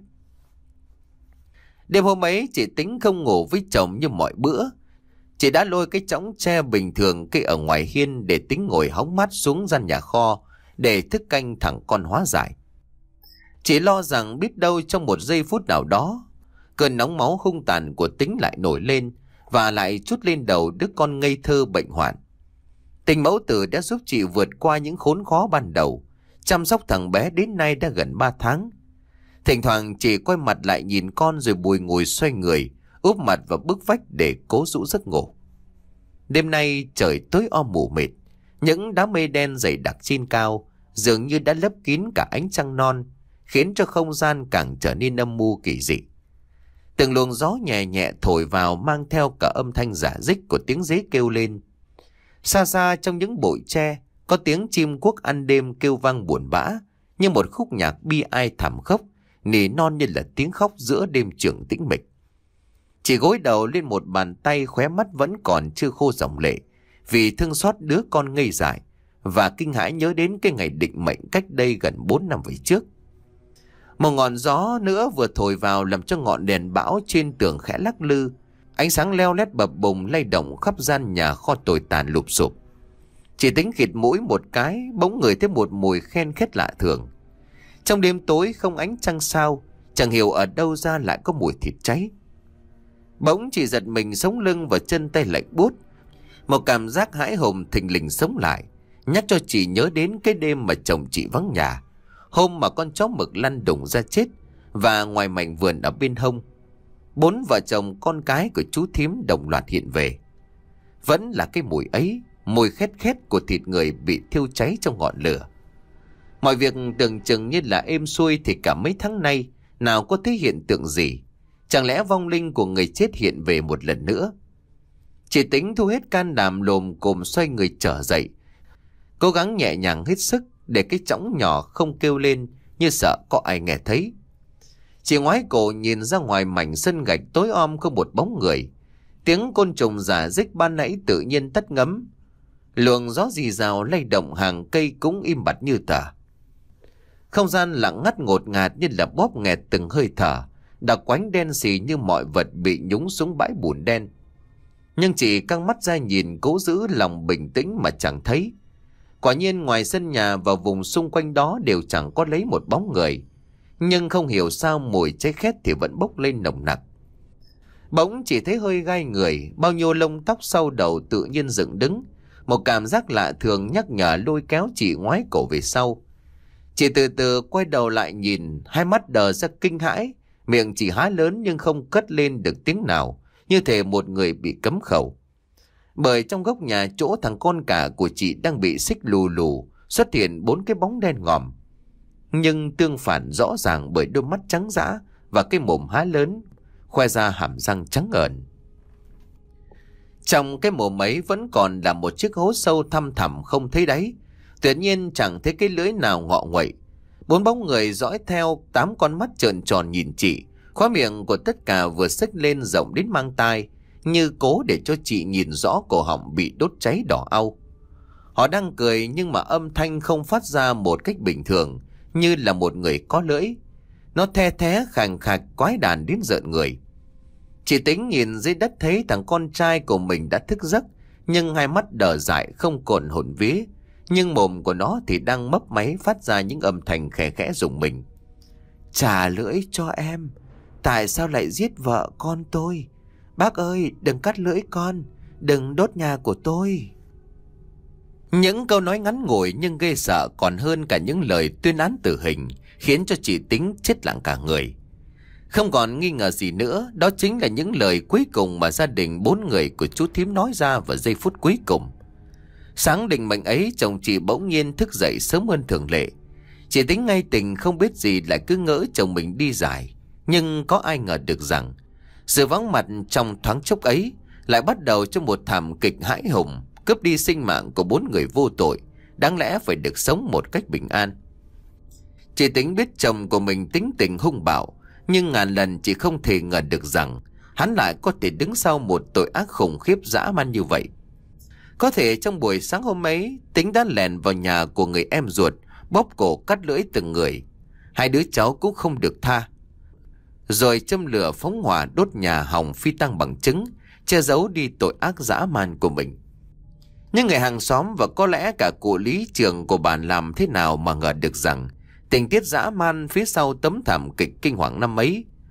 Đêm hôm ấy chị Tính không ngủ với chồng như mọi bữa. Chị đã lôi cái chõng tre bình thường cây ở ngoài hiên để Tính ngồi hóng mát xuống gian nhà kho để thức canh thằng con hóa giải. Chị lo rằng biết đâu trong một giây phút nào đó Cơn nóng máu hung tàn của Tính lại nổi lên, và lại trút lên đầu đứa con ngây thơ bệnh hoạn. Tình mẫu tử đã giúp chị vượt qua những khốn khó ban đầu, chăm sóc thằng bé đến nay đã gần ba tháng. Thỉnh thoảng chị quay mặt lại nhìn con rồi bùi ngùi xoay người, úp mặt vào bức vách để cố rũ giấc ngủ. Đêm nay trời tối om mù mịt, những đám mây đen dày đặc trên cao dường như đã lấp kín cả ánh trăng non, khiến cho không gian càng trở nên âm mưu kỳ dị. Từng luồng gió nhẹ nhẹ thổi vào mang theo cả âm thanh rả rích của tiếng dế kêu lên. Xa xa trong những bụi tre có tiếng chim cuốc ăn đêm kêu vang buồn bã, như một khúc nhạc bi ai thảm khốc, nỉ non như là tiếng khóc giữa đêm trường tĩnh mịch. Chị gối đầu lên một bàn tay, khóe mắt vẫn còn chưa khô dòng lệ, vì thương xót đứa con ngây dại và kinh hãi nhớ đến cái ngày định mệnh cách đây gần bốn năm về trước. Một ngọn gió nữa vừa thổi vào làm cho ngọn đèn bão trên tường khẽ lắc lư, ánh sáng leo lét bập bùng lay động khắp gian nhà kho tồi tàn lụp xụp. Chỉ Tính khịt mũi một cái, bỗng ngửi thấy một mùi khen khét lạ thường. Trong đêm tối không ánh trăng sao, chẳng hiểu ở đâu ra lại có mùi thịt cháy. Bỗng chị giật mình sống lưng và chân tay lạnh buốt. Một cảm giác hãi hùng thình lình sống lại, nhắc cho chị nhớ đến cái đêm mà chồng chị vắng nhà, hôm mà con chó mực lăn đùng ra chết, và ngoài mảnh vườn ở bên hông, bốn vợ chồng con cái của chú thím đồng loạt hiện về. Vẫn là cái mùi ấy, mùi khét khét của thịt người bị thiêu cháy trong ngọn lửa. Mọi việc tưởng chừng như là êm xuôi thì cả mấy tháng nay nào có thấy hiện tượng gì. Chẳng lẽ vong linh của người chết hiện về một lần nữa? Chị Tính thu hết can đảm lồm cồm xoay người trở dậy, cố gắng nhẹ nhàng hết sức để cái chõng nhỏ không kêu lên như sợ có ai nghe thấy. Chị ngoái cổ nhìn ra ngoài mảnh sân gạch tối om không một bóng người. Tiếng côn trùng rả rích ban nãy tự nhiên tắt ngấm. Luồng gió rì rào lay động hàng cây cũng im bặt như tờ. Không gian lặng ngắt ngột ngạt như là bóp nghẹt từng hơi thở, đặc quánh đen xì như mọi vật bị nhúng xuống bãi bùn đen. Nhưng chị căng mắt ra nhìn, cố giữ lòng bình tĩnh mà chẳng thấy. Quả nhiên ngoài sân nhà và vùng xung quanh đó đều chẳng có lấy một bóng người. Nhưng không hiểu sao mùi cháy khét thì vẫn bốc lên nồng nặc. Bỗng chỉ thấy hơi gai người, bao nhiêu lông tóc sau đầu tự nhiên dựng đứng. Một cảm giác lạ thường nhắc nhở lôi kéo chị ngoái cổ về sau. Chị từ từ quay đầu lại nhìn, hai mắt đờ ra kinh hãi, miệng chỉ há lớn nhưng không cất lên được tiếng nào, như thể một người bị cấm khẩu. Bởi trong góc nhà chỗ thằng con cả của chị đang bị xích lù lù, xuất hiện bốn cái bóng đen ngòm. Nhưng tương phản rõ ràng bởi đôi mắt trắng dã và cái mồm há lớn, khoe ra hàm răng trắng ợn. Trong cái mồm ấy vẫn còn là một chiếc hố sâu thăm thẳm không thấy đáy, tuyệt nhiên chẳng thấy cái lưỡi nào ngọ nguậy. Bốn bóng người dõi theo, tám con mắt trợn tròn nhìn chị, khóe miệng của tất cả vừa xếch lên rộng đến mang tai, như cố để cho chị nhìn rõ cổ họng bị đốt cháy đỏ au. Họ đang cười nhưng mà âm thanh không phát ra một cách bình thường, như là một người có lưỡi. Nó the thé khàn khạc quái đản đến rợn người. Chị Tính nhìn dưới đất thấy thằng con trai của mình đã thức giấc, nhưng hai mắt đờ dại không còn hồn vía, nhưng mồm của nó thì đang mấp máy phát ra những âm thanh khẽ khẽ rùng mình. Trả lưỡi cho em, tại sao lại giết vợ con tôi? Bác ơi, đừng cắt lưỡi con, đừng đốt nhà của tôi. Những câu nói ngắn ngủi nhưng ghê sợ còn hơn cả những lời tuyên án tử hình, khiến cho chị Tính chết lặng cả người. Không còn nghi ngờ gì nữa, đó chính là những lời cuối cùng mà gia đình bốn người của chú thím nói ra vào giây phút cuối cùng. Sáng định mệnh ấy, chồng chị bỗng nhiên thức dậy sớm hơn thường lệ. Chị Tính ngay tình không biết gì lại cứ ngỡ chồng mình đi giải, nhưng có ai ngờ được rằng sự vắng mặt trong thoáng chốc ấy lại bắt đầu cho một thảm kịch hãi hùng, cướp đi sinh mạng của bốn người vô tội, đáng lẽ phải được sống một cách bình an. Chị Tính biết chồng của mình tính tình hung bạo, nhưng ngàn lần chị không thể ngờ được rằng hắn lại có thể đứng sau một tội ác khủng khiếp dã man như vậy. Có thể trong buổi sáng hôm ấy, Tính đã lèn vào nhà của người em ruột, bóp cổ cắt lưỡi từng người. Hai đứa cháu cũng không được tha. Rồi châm lửa phóng hỏa đốt nhà hòng phi tang bằng chứng, che giấu đi tội ác dã man của mình. Nhưng người hàng xóm và có lẽ cả cụ lý trường của bản làm thế nào mà ngờ được rằng tình tiết dã man phía sau tấm thảm kịch kinh hoàng năm ấy.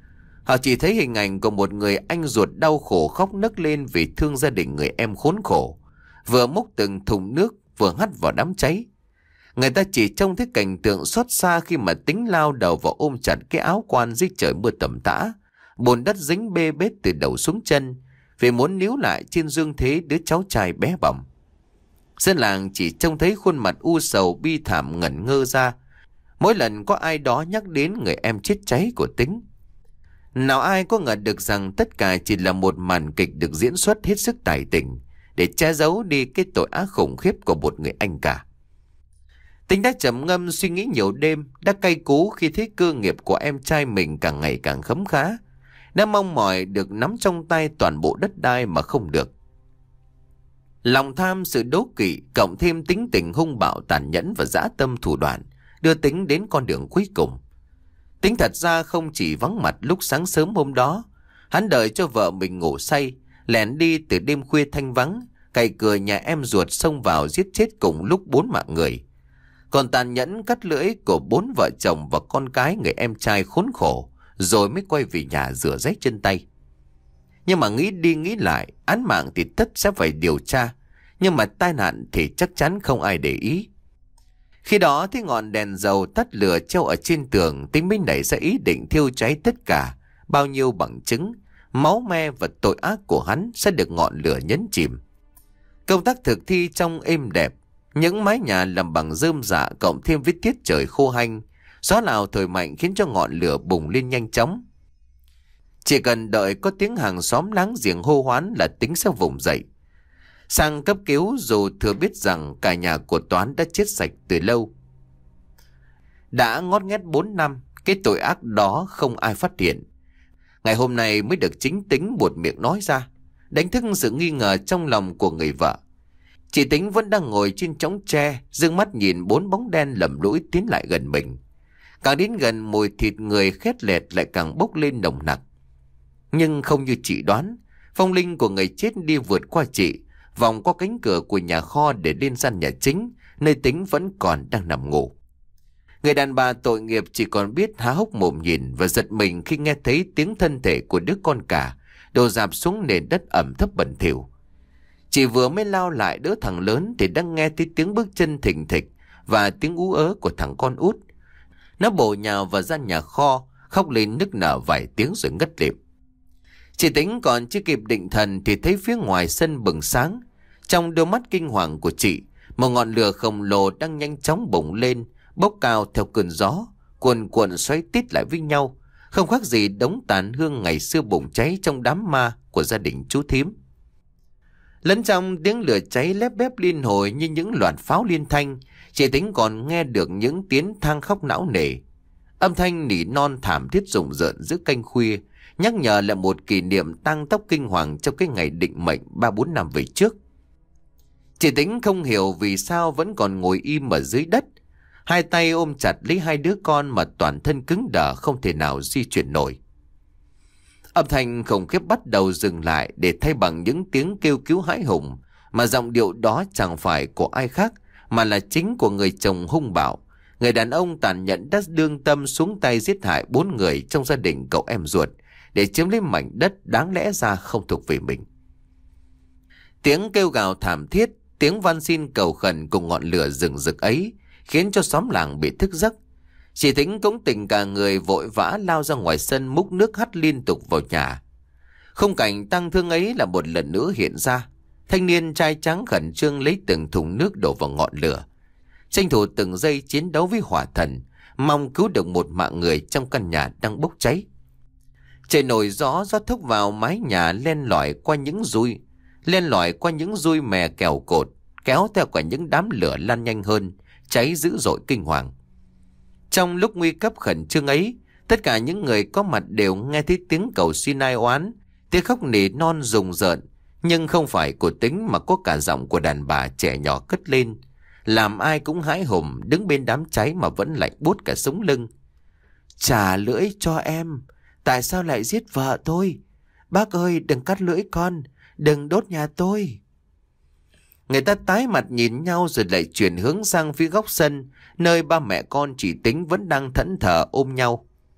Họ chỉ thấy hình ảnh của một người anh ruột đau khổ khóc nấc lên vì thương gia đình người em khốn khổ, vừa múc từng thùng nước vừa hắt vào đám cháy. Người ta chỉ trông thấy cảnh tượng xót xa khi mà Tính lao đầu vào ôm chặt cái áo quan dưới trời mưa tầm tã, bùn đất dính bê bết từ đầu xuống chân, vì muốn níu lại trên dương thế đứa cháu trai bé bỏng. Dân làng chỉ trông thấy khuôn mặt u sầu bi thảm ngẩn ngơ ra mỗi lần có ai đó nhắc đến người em chết cháy của Tính. Nào ai có ngờ được rằng tất cả chỉ là một màn kịch được diễn xuất hết sức tài tình để che giấu đi cái tội ác khủng khiếp của một người anh cả. Tính đã trầm ngâm suy nghĩ nhiều đêm, đã cay cú khi thấy cơ nghiệp của em trai mình càng ngày càng khấm khá, đã mong mỏi được nắm trong tay toàn bộ đất đai mà không được. Lòng tham, sự đố kỵ cộng thêm tính tình hung bạo tàn nhẫn và dã tâm thủ đoạn đưa Tính đến con đường cuối cùng. Tính thật ra không chỉ vắng mặt lúc sáng sớm hôm đó, hắn đợi cho vợ mình ngủ say, lẻn đi từ đêm khuya thanh vắng, cày cửa nhà em ruột xông vào giết chết cùng lúc bốn mạng người. Còn tàn nhẫn cắt lưỡi của bốn vợ chồng và con cái người em trai khốn khổ, rồi mới quay về nhà rửa rách chân tay. Nhưng mà nghĩ đi nghĩ lại, án mạng thì tất sẽ phải điều tra, nhưng mà tai nạn thì chắc chắn không ai để ý. Khi đó thì ngọn đèn dầu tắt lửa treo ở trên tường, Tính mới nảy ra ý định thiêu cháy tất cả, bao nhiêu bằng chứng, máu me và tội ác của hắn sẽ được ngọn lửa nhấn chìm. Công tác thực thi trong êm đẹp, những mái nhà làm bằng rơm rạ cộng thêm với tiết trời khô hanh, gió lào thổi mạnh khiến cho ngọn lửa bùng lên nhanh chóng. Chỉ cần đợi có tiếng hàng xóm láng giềng hô hoán là Tính sẽ vùng dậy sang cấp cứu, dù thừa biết rằng cả nhà của Toán đã chết sạch từ lâu. Đã ngót nghét bốn năm, cái tội ác đó không ai phát hiện. Ngày hôm nay mới được chính Tính buột miệng nói ra, đánh thức sự nghi ngờ trong lòng của người vợ. Chị Tính vẫn đang ngồi trên chõng tre, dương mắt nhìn bốn bóng đen lầm lũi tiến lại gần mình. Càng đến gần, mùi thịt người khét lẹt lại càng bốc lên nồng nặc. Nhưng không như chị đoán, phong linh của người chết đi vượt qua chị, vòng qua cánh cửa của nhà kho để lên gian nhà chính, nơi Tính vẫn còn đang nằm ngủ. Người đàn bà tội nghiệp chỉ còn biết há hốc mồm nhìn và giật mình khi nghe thấy tiếng thân thể của đứa con cả đổ rạp xuống nền đất ẩm thấp bẩn thỉu. Chị vừa mới lao lại đỡ thằng lớn thì đang nghe thấy tiếng bước chân thình thịch và tiếng ú ớ của thằng con út. Nó bổ nhào vào gian nhà kho, khóc lên nức nở vài tiếng rồi ngất lịm. Chị Tính còn chưa kịp định thần thì thấy phía ngoài sân bừng sáng. Trong đôi mắt kinh hoàng của chị, một ngọn lửa khổng lồ đang nhanh chóng bùng lên, bốc cao theo cơn gió, cuồn cuộn xoáy tít lại với nhau, không khác gì đống tàn hương ngày xưa bùng cháy trong đám ma của gia đình chú Thím. Lẫn trong tiếng lửa cháy lép bép liên hồi như những loạt pháo liên thanh, chị Tính còn nghe được những tiếng than khóc não nề. Âm thanh nỉ non thảm thiết rùng rợn giữa canh khuya, nhắc nhở lại một kỷ niệm tang tóc kinh hoàng trong cái ngày định mệnh ba bốn năm về trước. Chị Tính không hiểu vì sao vẫn còn ngồi im ở dưới đất, hai tay ôm chặt lấy hai đứa con mà toàn thân cứng đờ không thể nào di chuyển nổi. Âm thanh khủng khiếp bắt đầu dừng lại để thay bằng những tiếng kêu cứu hãi hùng, mà giọng điệu đó chẳng phải của ai khác mà là chính của người chồng hung bạo, người đàn ông tàn nhẫn đã đương tâm xuống tay giết hại bốn người trong gia đình cậu em ruột để chiếm lấy mảnh đất đáng lẽ ra không thuộc về mình. Tiếng kêu gào thảm thiết, tiếng van xin cầu khẩn cùng ngọn lửa rừng rực ấy khiến cho xóm làng bị thức giấc. Chị Tính cũng tỉnh cả người, vội vã lao ra ngoài sân múc nước hắt liên tục vào nhà. Khung cảnh tang thương ấy là một lần nữa hiện ra. Thanh niên trai trắng khẩn trương lấy từng thùng nước đổ vào ngọn lửa, tranh thủ từng giây chiến đấu với hỏa thần, mong cứu được một mạng người trong căn nhà đang bốc cháy. Trời nổi gió, gió thốc vào mái nhà len lỏi qua những dùi, len lỏi qua những dùi mè kèo cột, kéo theo cả những đám lửa lan nhanh hơn, cháy dữ dội kinh hoàng. Trong lúc nguy cấp khẩn trương ấy, tất cả những người có mặt đều nghe thấy tiếng cầu xin ai oán, tiếng khóc nỉ non rùng rợn, nhưng không phải của Tính mà có cả giọng của đàn bà trẻ nhỏ cất lên, làm ai cũng hãi hùng đứng bên đám cháy mà vẫn lạnh buốt cả sống lưng. Trả lưỡi cho em, tại sao lại giết vợ tôi? Bác ơi, đừng cắt lưỡi con, đừng đốt nhà tôi. Người ta tái mặt nhìn nhau rồi lại chuyển hướng sang phía góc sân, nơi ba mẹ con chị Tính vẫn đang thẫn thờ ôm nhau.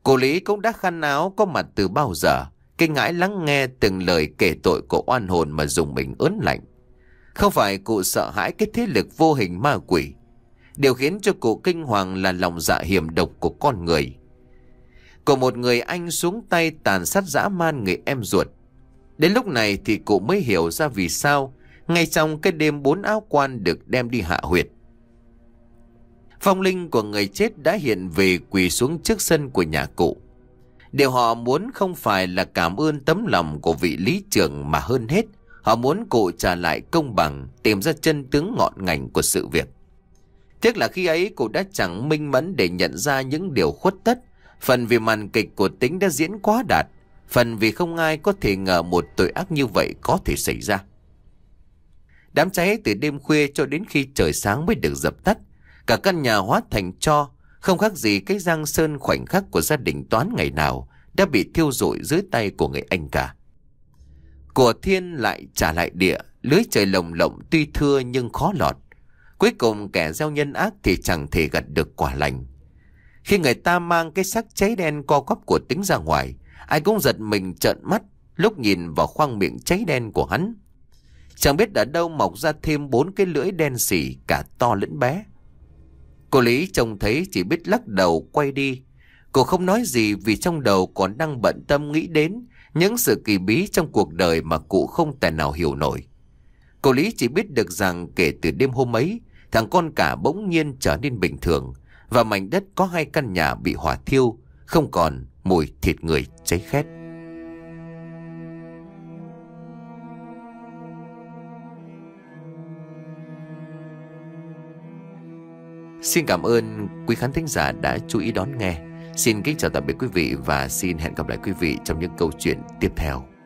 Cô Lý cũng đã khăn áo có mặt từ bao giờ, kinh ngãi lắng nghe từng lời kể tội của oan hồn mà dùng mình ớn lạnh. Không phải cụ sợ hãi cái thế lực vô hình ma quỷ. Điều khiến cho cụ kinh hoàng là lòng dạ hiểm độc của con người. Của một người anh xuống tay tàn sát dã man người em ruột. Đến lúc này thì cụ mới hiểu ra vì sao ngay trong cái đêm bốn áo quan được đem đi hạ huyệt, phong linh của người chết đã hiện về quỳ xuống trước sân của nhà cụ. Điều họ muốn không phải là cảm ơn tấm lòng của vị lý trưởng, mà hơn hết họ muốn cụ trả lại công bằng, tìm ra chân tướng ngọn ngành của sự việc. Tiếc là khi ấy cụ đã chẳng minh mẫn để nhận ra những điều khuất tất, phần vì màn kịch của Tính đã diễn quá đạt, phần vì không ai có thể ngờ một tội ác như vậy có thể xảy ra. Đám cháy từ đêm khuya cho đến khi trời sáng mới được dập tắt. Cả căn nhà hóa thành tro, không khác gì cái giang sơn khoảnh khắc của gia đình Toán ngày nào đã bị thiêu rụi dưới tay của người anh cả. Của thiên lại trả lại địa, lưới trời lồng lộng tuy thưa nhưng khó lọt. Cuối cùng kẻ gieo nhân ác thì chẳng thể gặt được quả lành. Khi người ta mang cái xác cháy đen co quắp của Tính ra ngoài, ai cũng giật mình trợn mắt lúc nhìn vào khoang miệng cháy đen của hắn. Chẳng biết ở đâu mọc ra thêm bốn cái lưỡi đen xỉ, cả to lẫn bé. Cô Lý trông thấy chỉ biết lắc đầu quay đi. Cô không nói gì vì trong đầu còn đang bận tâm nghĩ đến những sự kỳ bí trong cuộc đời mà cụ không thể nào hiểu nổi. Cô Lý chỉ biết được rằng kể từ đêm hôm ấy, thằng con cả bỗng nhiên trở nên bình thường, và mảnh đất có hai căn nhà bị hỏa thiêu, không còn mùi thịt người cháy khét. Xin cảm ơn quý khán thính giả đã chú ý đón nghe. Xin kính chào tạm biệt quý vị và xin hẹn gặp lại quý vị trong những câu chuyện tiếp theo.